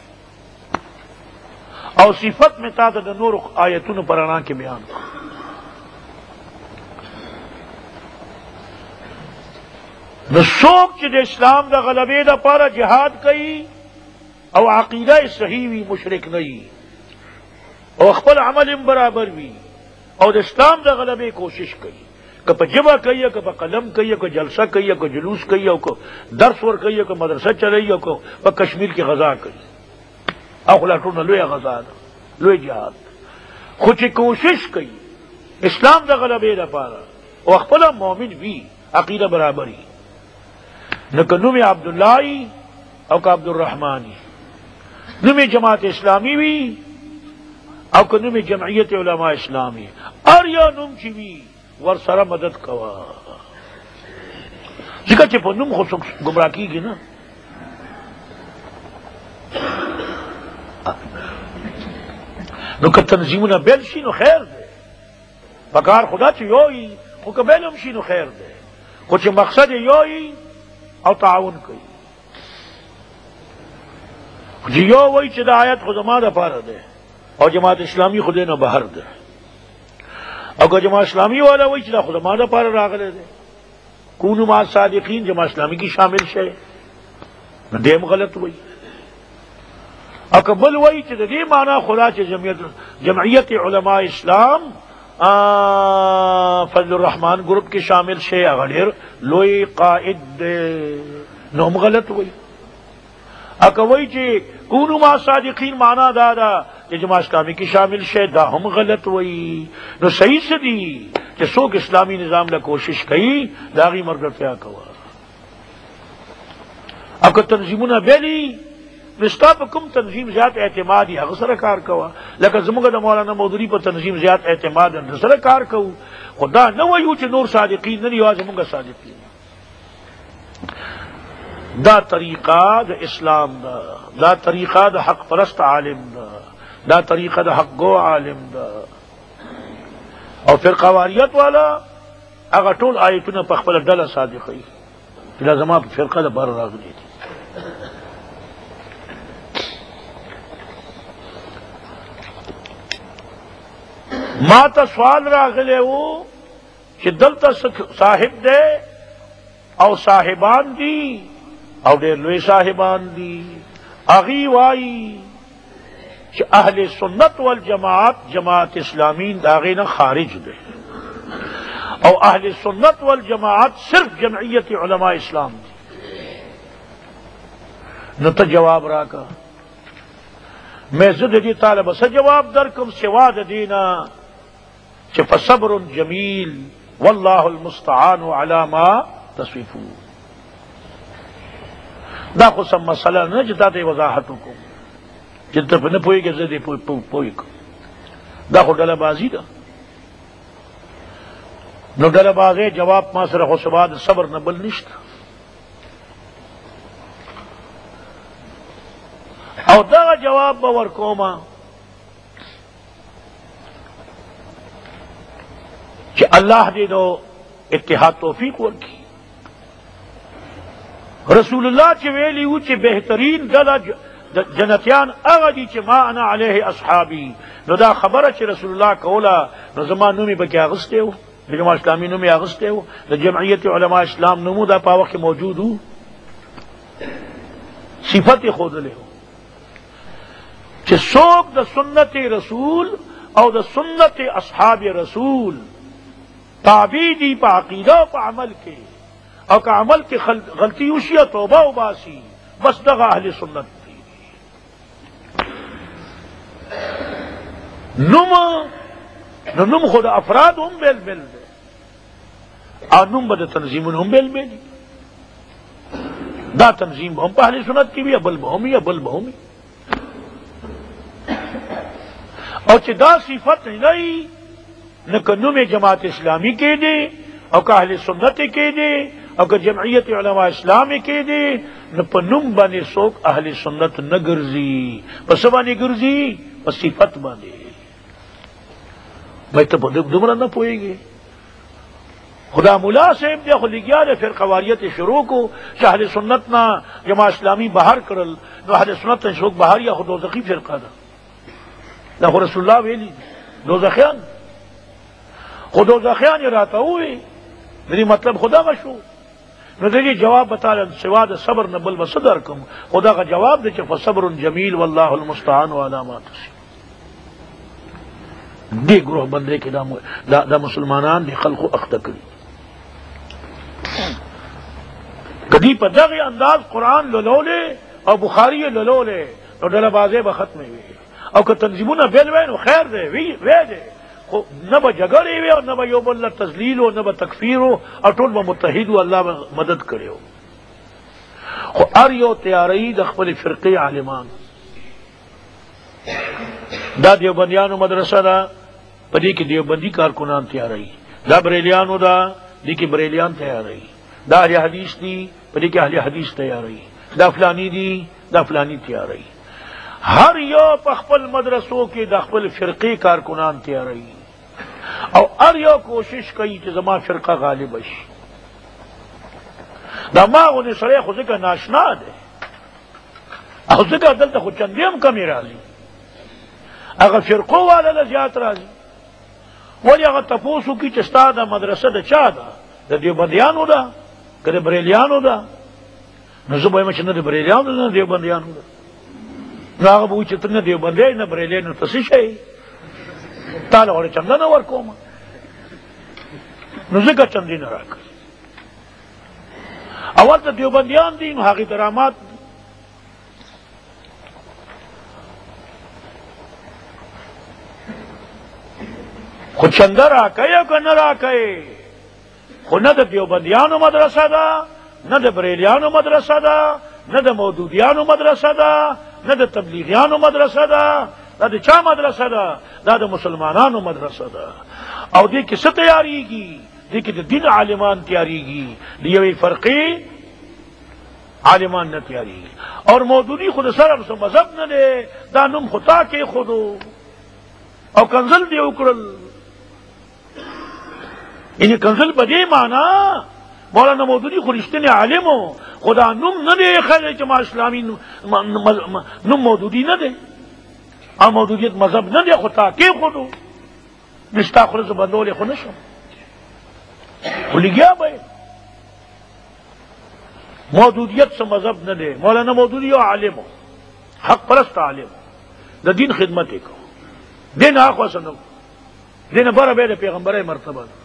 اور صفت میں تا دا نور آیتون پرانا کے بیان کو نو سوک چی دا اسلام دا غلبے دا پارا جہاد کئی او عقیدہ صحیح وی مشرک نئی او اخبر عمل برابر وی او دا اسلام دا غلبے کوشش کئی کہ جبا کہیے کہ قلم کہیے کہ جلسہ کہیے کہ جلوس کہیے کہ درس ور کہیے کہ مدرسہ چلائیے کہ کشمیر کی غزا کہیے اخلاٹون لوی غزا لوی جہاد کچھ کوشش کی اسلام دا غلبے دا پارا او اخپلا مومن بھی عقیدہ برابری نہ کہ نمی عبداللہی او کہ عبد الرحمانی نمی جماعت اسلامی بھی او کہ نمی جمعیت علماء اسلامی اور یا نم چی بھی ور سره مدد کوا ځکه چې په نوم خو ګمراه کیږي نه نو که تنظیمونه بیل شي نو خیر دی پکار خدا چې یوی خو که بیل هم شي نو خیر دی خو چې مقصد یوی او تعاون کوي چې یو وایي چې د آیت خو زما دپاره دی او جماعت اسلامی خو دې نه بهر دی او کہ جماعت اسلامی والا وہی چلا خود مادہ پارا راغلے دے کونو مع صادقین جماعت اسلامی کی شامل شے دیم غلط ہوئی اکبل وہی چلا دے مانا خدا چے جمعیت علماء اسلام فضل الرحمن گروپ کی شامل شے اغلیر لوئی قائد دے نوم غلط ہوئی اکا وہی چے کونو مع صادقین مانا دادا کہ جماعت اسلامی کی شامل شے دا ہم غلط ہوئی نو صحیح سے دی کہ سوک اسلامی نظام لا کوشش کئی داغی مرگر کیا کوا اب کہ تنظیمنا بیلی نستا په کوم تنظیم زیات اعتماد یې هغه سره کار کوه. لکه زموږ د مولانا مودودي په تنظیم زیات اعتماد د سره کار کوو. خدا نه وایو چې نور صادقین نه دي، یوازې موږ صادقین. دا طریقہ د اسلام دا، دا طریقہ د حق پرست عالم دا، دا طریقہ د حق گو عالم دا. او فرقه واریت والا هغه ټول آیتونه په خپل ډله صادقوي چې دا زما په فرقه د بر راغلي دي. ما ته سوال راغلی و چې دلته صاحب دی او صاحبان دي او ډېر لوی صاحبان دي، هغوی وایي چې اهل سنت والجماعت جماعت اسلامین د هغې نه خارج دی، او اهل سنت والجماعت صرف جمعیت علماء اسلام دی. نو ته جواب راکا، میں زه د دې طالبه څه جواب درکم سوا د دې نه چې فصبر جمیل والله المستعان علی ما تصفون. دا خو سم مسله نه چې تا ته وضاحت وکړم چې ته په نه پوهېږې زه دې پوه کړم. دا خو ډله بازي ده. نو ډله بازۍ جواب ما سره خو سبا د صبر نه بل نشته. او دغه جواب به ورکومه چې الله دې نو اتحاد توفیق ورکړي. رسول الله چې ویلي وو چې بهترین ډله جنتیان هغه دي چې ما انا علیه اصحابي، نو دا خبره چې رسول الله کوله نو زما نوم یې پکې اغوستی و، د جماعت اسلامي نوم یې اغوستی و، د جمعیت علماء اسلام نوم دا په هغه وخت کې موجود و، صفت یې ښودلی و چې څوک د سنت رسول او د سنت اصحاب رسول تابع دي په عقیده او په عمل کې، او که عمل کې غلطی وشي توبه وباسي، بس دغه اهل سنت دي. نوم خود افراد هم بیل بیل دی، او نوم به د تنظیمونه هم بیل بیل دي. دا تنظیم به هم په اهل سنت کې وي، بل به هم یا بل به هم. او چې دا صفت نه وي نو که نوم جماعت اسلامی کې دی او که اهل سنت کې دی او که جمعیت علماء اسلام کې دی، نو په نوم باندې څوک اهل سنت نه ګرځي. په څه باندې ګرځي؟ په صفت باندې. بھائی ته په دومره نه پوهېږي. خدا ملا صاحب دی خو لګیا دی فرقه واریت شروع کو چې اهل سنت نه جماعت اسلامی بهر کړل، نو اهل سنت نه څوک بهر یا خو دوزخي فرقه ده. دا خو رسول الله ویلي دوزخیان، خو دوزخیان یې راته ووایي، د دې مطلب خو دغه شو. نو د دې جواب به تعالی سوا د صبر نه بل به څه درکړم؟ خو دغه جواب دی چې فصبر جمیل والله المستعان علی ما تصفون. دې ګروه بندې کې دا مسلمانان دي خلقو اخته کړي. کدی په دغه انداز قرآن لولولی او بخاری یې لولولی نو ډله بازۍ به ختمې وي. او که تنظیمونه بیل وی نو خیر دی، وی دی، خو نه به جګړې وي او نه به یو بل له تذلیل او نه به تکفیر او ټول به متحد و، الله به مدد کړی و. خو هر یو تیاری د خپل فرقې عالمان. دا دیوبندیانو مدرسه ده، په دې کې دیوبندي کارکنان تیاری، دا بریلیانو ده، دې کې بریلیان تیاری، دا اهل حدیث دي، په دې کې اهل حدیث تیاری، دا فلانی دي، دا فلانی تیاری. ہر یو په خپل مدرسو کې د خپل فرقې کارکنان تیاری، او هر یو کوشش کوي چې زما فرقه غالب شي. دا ما غونې سړی خو ځکه ناشنا دی او ځکه دلته خو چندې هم کمې راځي، هغه فرقو والا له زیات راځي. ولې هغه تپوس وکړي چې ستا دا مدرسه د چا ده؟ د دیوبندیانو ده که د بریلیانو ده؟ نو زه به وایم چې نه د بریلیانو ده نه د دیوبندیانو ده. نو هغه به وایي چې ته نه دیوبندی نه بریلی، نو ته څه شی؟ تا له غوړې چنده نه ورکومه، نو ځکه چندې نه راکړي. اول ته دیوبندیان دي نو هغې درامات دي. خو چنده راکوي او که نه راکوي، خو نه د دیوبندیانو مدرسه ده، نه د بریلیانو مدرسه ده، نه د مودودیانو مدرسه ده، نه د تبلیغیانو مدرسه ده، دا د چا مدرسه ده؟ دا د مسلمانانو مدرسه ده. او دې کې څه تیاریږي؟ دې کې د دین عالمان تیاریږي، د یوې فرقې عالمان نه تیاریږي. اور مودودی خود سره څه مذهب نه دی، دا نوم خو تا کې خودو او کنزل دی وکړل. یعنی کنزل په دې معنا مولانا مودودی خو رښتینی عالم و، خدا نوم نه دی خیر چې ما اسلامي نوم مودودی نه دی او مودودیت مذهب نه دی، خو تا کې خودو نشتا خو زه بدلولی خو نشم، خو لګیا به مودودیت څه مذهب نه دی. مولانا مودودی یو عالم و، حق پرست عالم، د دین خدمت یې کو، دین حق وسنو، دین بره به د پیغمبرۍ مرتبه ده.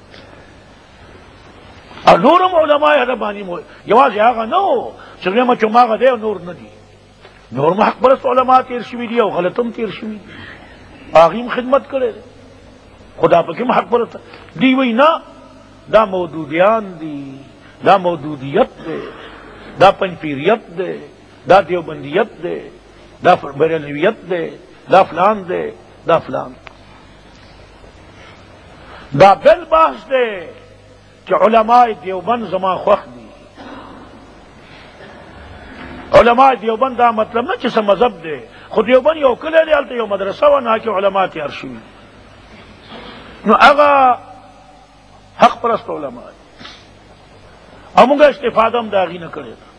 او نورم علماء ربانی یوازې هغه نه و چې ما چماغه دی او نور نه دي، نور حق پرست علماء تیر شوي دي او غلطم تیر شوي دي، هغې خدمت کړی دی، خدا پکې حق پرست دی. وی نه دا مودودیان دي، دا مودودیت دی، دا پنجپیریت دی، دا دیوبندیت دی، دا بریلویت دی، دا فلان دی، دا فلان. دا بل بحث دی کہ علماء دیوبند زما خوخ دی. علماء دیوبند دا مطلب نه چې څه مذهب دی، خو دیوبند یو کلی دی، هلته یو مدرسه وه نه کې علما تیار شوي، نو هغه حق پرست علما دی او مونږ استفاده هم د هغې نه کړې ده.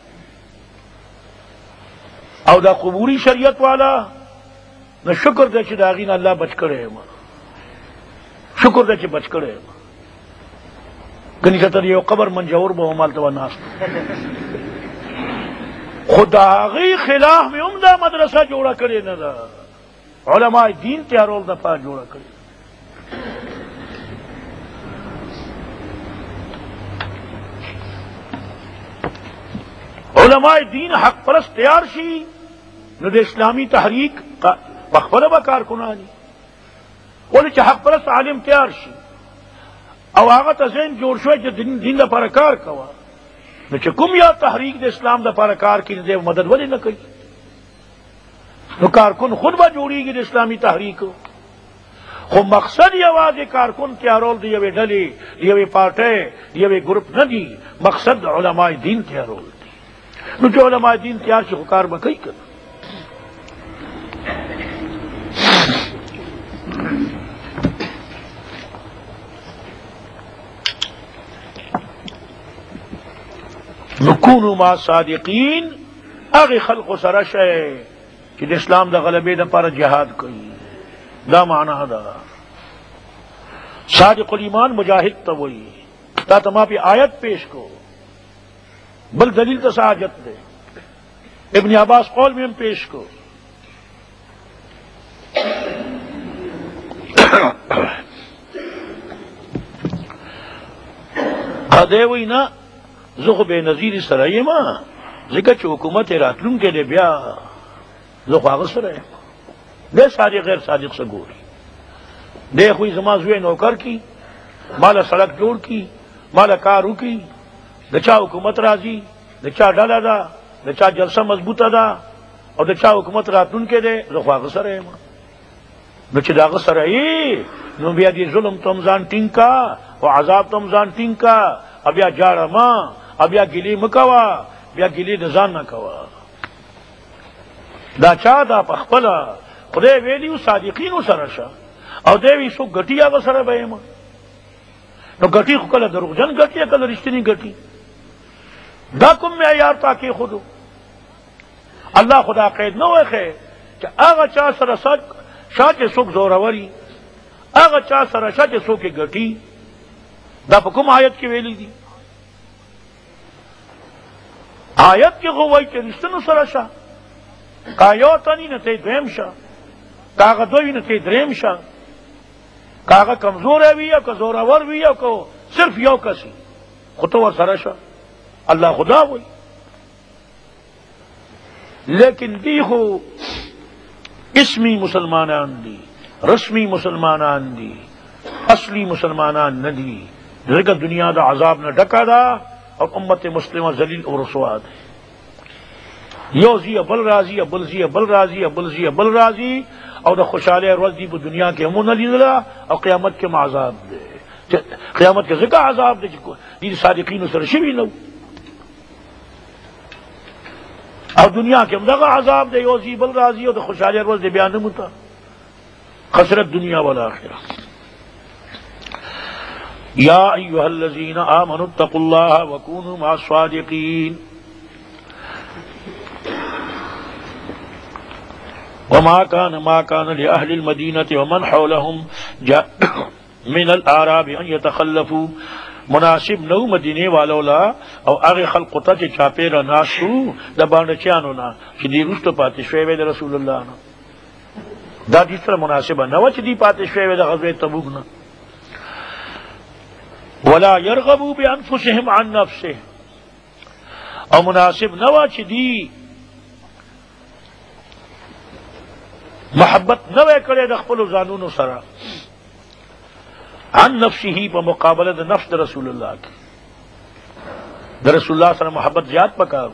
او دا قبوري شریعت والا نو شکر دی چې د هغې نه الله بچ کړی یم، شکر دی چې بچ کړی یم. کنی کتر یو قبر منجور به هم هلته به ناست، خو د هغې خلاف مې هم دا مدرسه جوړه کړې نه ده، علماء دین تیارول دپاره جوړه کړې. علماء دین حق پرست تیار شي نو د اسلامی تحریک پخپله به کارکناني، ولې چې حق پرست عالم تیار شي او هغه ته ذهن جوړ شوی چې دین لپاره کار کوه، نو چې کوم یا تحریک د اسلام لپاره کار کوي دی مدد ولې نه کوي؟ نو کارکن خود به جوړیږي د اسلامی تحریک، خو مقصد یوازې کارکن تیارول د یوې ډلې، د یوې پارټۍ، د یوې ګروپ نه دي، مقصد علماء دین تیارول دی. نو چې علماء دین تیار شي خو کار به کوي کنه. نکونو ما صادقین، هغې خلقو سره شئ چې د اسلام د غلبې دپاره جهاد کوي، دا معنا ده. صادق الایمان مجاهد ته وایي. تا ته ما پې آیت پیش کو، بل دلیل ته حاجت دے، ابن عباس قول میں ہم پیش کو. دے وی نا زخو بے نظیر سره یم، ځکه چې حکومت راتلونکی دی بیا زخو هغه سره یم. دی صادق غیر صادق سے ګوري، دی خو زما زوی نوکر کی، مالا سړک جوړ کی، مالا کار وکړي، د چا حکومت راځي، د چا ډله ده، د چا جلسه مضبوطه ده او د چا حکومت راتلونکی دی، زه خو هغه سره یم. نو چې د هغه سره یې نو بیا دې ظلم ته هم ځان ټینګ کا او عذاب ته هم ځان ټینګ کا، او بیا جاړه مه، او بیا ګیلې مه کوه، بیا ګیلې د ځان نه کوه. دا چا دا په خپله خدای ویلي صادقینو سره شه، او دی وی څوک ګټي هغه سره به یم. نو ګټي خو کله دروغجن ګټي، کله رښتینی ګټي. دا کوم معیار تا کې خودو الله خدا قید نه وایي چې هغه چا سره شا چې څوک زوروري، هغه چا سره شا چې څوک یې ګټي. دا په کوم آیت کې ویلي دي؟ آیت کې خو وایي چې رښتینو سره شه، که یو تنی نه تی دویم شه، که هغه دوی نه تی دریم شه، که هغه کمزوری وي او که زورور وي او که صرف یو کس وي، خو ته ورسره شه. اللہ خدا ہوئی. لیکن دی خو اسمی مسلمانان دی، رسمی مسلمانان دی، اصلی مسلمانان نہ دی، ذکر دنیا دا عذاب نہ ڈکا دا اور امت مسلمہ ذلیل اور رسوا دی. یو زی بل راضی بل زی بل راضی بل زی بل راضی او د خوشاله ورځ دی په دنیا کې هم نه لیدله او قیامت کې عذاب دی. قیامت کې ځکه عذاب دی چې دې صادقینو سره شوي نو، او دنیا کې هم دغه عذاب دی یو زی بل راضی او د خوشاله ورځ دی بیان نه متا خسرت دنیا والآخرة. یا ایها الذین آمنوا اتقوا الله وکونوا مع الصادقین وما كان لأهل المدينة ومن حولهم من الأعراب أن يتخلفوا. مناسب نو مدینے والو لا او هغه خلق ته چې چاپیره ناسو د باندې چانو نه چې دی رښتو پاتې شوی د رسول الله نه، دا دې سره مناسبه نه و چې دی پاتې شوی د غزوه تبوک نه. ولا يرغبوا بانفسهم عن نفسه، او مناسب نه و چې دی محبت نہ کرے د خپل ځانونو سره عن نفسه په مقابله د نفس د رسول الله کې. د رسول الله سره محبت زیات پکارو.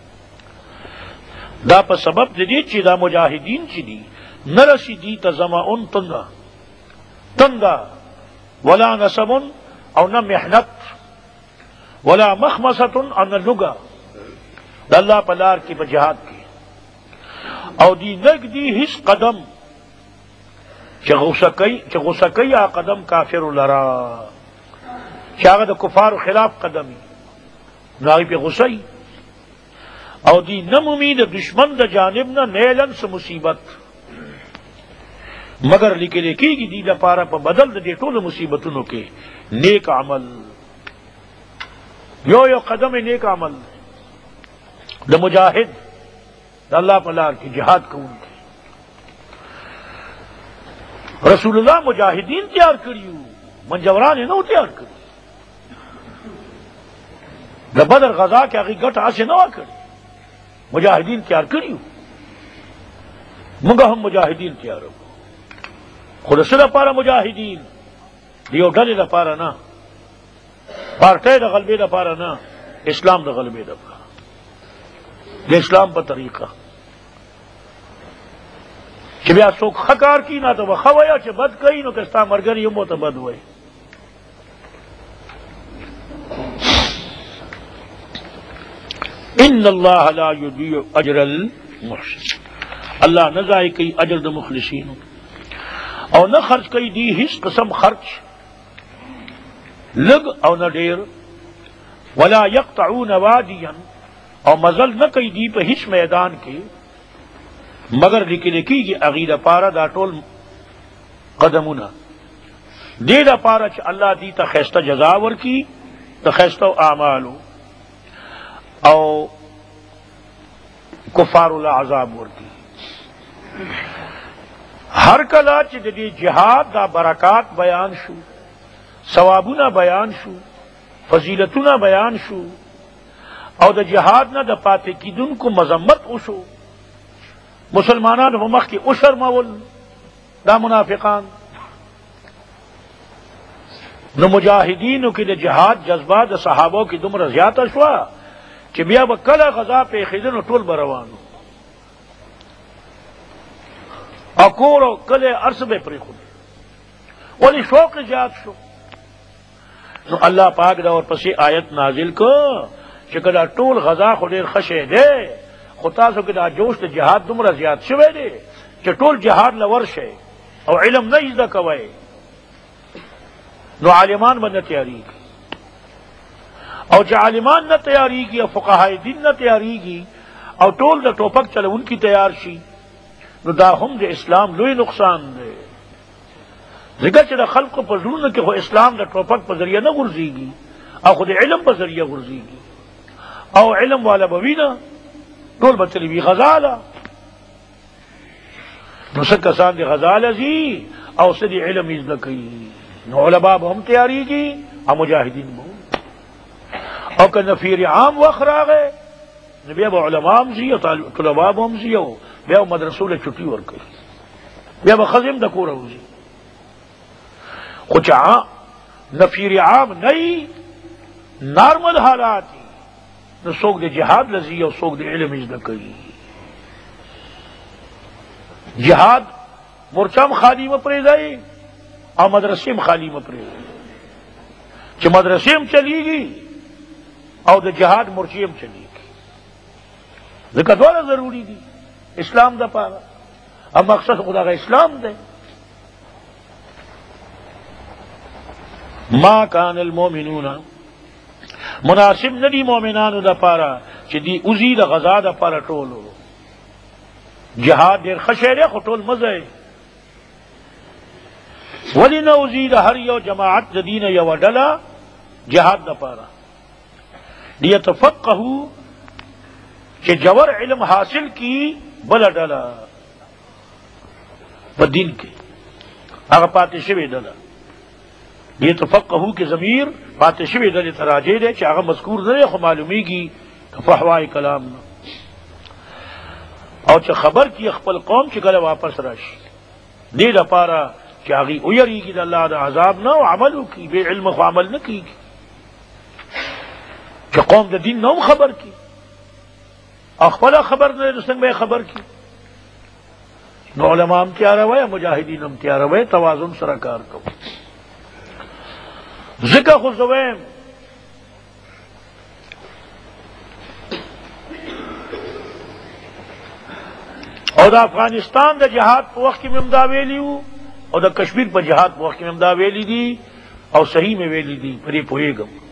دا په سبب د دې چې دا مجاهدین چې دي نرسی دی تزمعن تنگا ولا نصب او نہ محنت ولا مخمصۃ او نہ لگا د الله په لار کې په جهاد کې او دی نگ دی ہس قدم چغسکی آ قدم کافر لرا چاغد کفار خلاف قدمی ناغی پہ غسی او دی نمومی دا دشمن دا جانب نہ نیلن سے مصیبت مگر لکی گی دی دا پارا پا بدل دا دی طول مصیبتنو کے نیک عمل یو قدم نیک عمل دا مجاہد اللہ پلار کی جہاد کو ان کے رسول اللہ مجاہدین تیار کریو منجوران نو تیار کری دا بدر غزا کے آگے گٹ آسے نوا کری مجاہدین تیار کریو منگا ہم مجاہدین تیار ہو خود سر پارا مجاہدین دیو ڈلے دا پارا نا پارٹے دا غلبے دا پارا نا اسلام دا غلبے دا پارا د اسلام په طریقه چې بیا څوک خکار کی نه ته وخویا چې بد کوي نو که ستا مرګري هم ته بد وای. ان الله لا يضيع اجر المحسنين، اللہ نہ ضائع کوي اجر د مخلصین او نہ خرچ کوي دی هیڅ قسم خرچ لګ او نہ ډیر. ولا يقطعون واديا اور مزل نہ کئی دی پہ ہچ میدان کے مگر لکی گی عقید پارا دا ٹول قدمنا دے دا پارا چ اللہ دی تا خیستہ جزاور کی تا خیستہ اعمالو او کفار اللہ عذاب ورکی. ہر کلا چ دی جہاد دا برکات بیان شو ثوابنا بیان شو فضیلتنا بیان شو او د جہاد نہ د پاتے کی دن کو مذمت اوشو مسلمانان مخ کی اشر مول دا منافقان نو مجاہدین کی د جہاد جذبات د صحابہ کی دمر زیادہ شوا کہ بیا بکلا غزا پہ خدن ټول بروانو اکور کلے عرص میں پری خود ولی شوق زیاد شو نو اللہ پاک دا اور پسی آیت نازل کو چکدا ټول غزا خو ډیر خشه دی خو تاسو کې دا جوش د جهاد دومره زیات شوی دی چې ټول جهاد لور شي او علم نه زده کوي نو عالمان باندې تیاریږي او چې عالمان نه تیاریږي او فقهای دین نه تیاریږي او ټول د ټوپک چلونکي تیار شي نو دا هم د اسلام لوی نقصان دی. ځکه چې د خلقو په زړونو کې خو اسلام د ټوپک په ذریعه نه غورځېږي او خو د علم په ذریعه غورځېږي او علم والا بوینا ټول بچلی وی غزاله نو څه کسان دي غزاله زی او څه دي علم یې زده کوي نو علماء به هم تیاریږي او مجاهدین به او که نفیر عام وخت راغی نو بیا به علماء هم زی او طلباء به هم زی او بیا مدرسو له چټي ورکوي بیا به ښځې هم د کوره وځي. خو چې نفیر عام نه نارمل حالات نو څوک د جهاد لذي او څوک د علم زده کوي. جهاد مورچم خالی مه پرېږدئ او مدرسې هم خالی مه پرېږدئ، چې مدرسې هم چلیږي او د جهاد مورچې هم چلیږي، ځکه دواړه ضروري دي اسلام دپاره، او مقصد خو دغه اسلام دی. ما کان المؤمنون مناسب ندی مومنانو دپاره چې دی اوزی د غزا دپاره ټولو. جهاد ډېر ښه شی دی خو ټول مزه یې ولې نه اوزي د هر یو جماعت د دینه یوه ډله جهاد دپاره لیتفقهو چې جوور علم حاصل کی بله ډله په دین کې هغه پاتې شوې ډله. لیتفقهو کې ضمیر پاتې شوې ډلې ته راجع دی چې هغه مذکور نه دی خو معلومیږي که فحوای کلام نه، او چې خبر کی خپل قوم چې کله واپس راشي دې لپاره چې هغې ویریږي د الله د عذاب نه او عمل وکړي. بې علمه خو عمل نه کېږي، چې قوم د دین نه هم خبر کی او خپله خبر نه دی څنګه به خبر کی. نو علما هم تیاروئ او مجاهدین هم تیاروئ، توازن سره کار کوو. ځکه خو زه وایم او د افغانستان د جهاد په وخت کې مې هم دا ویلي وو او د کشمیر په جهاد په وخت کې مې هم دا ویلي دي او صحیح مې ویلي دي، پرې پوهېږم.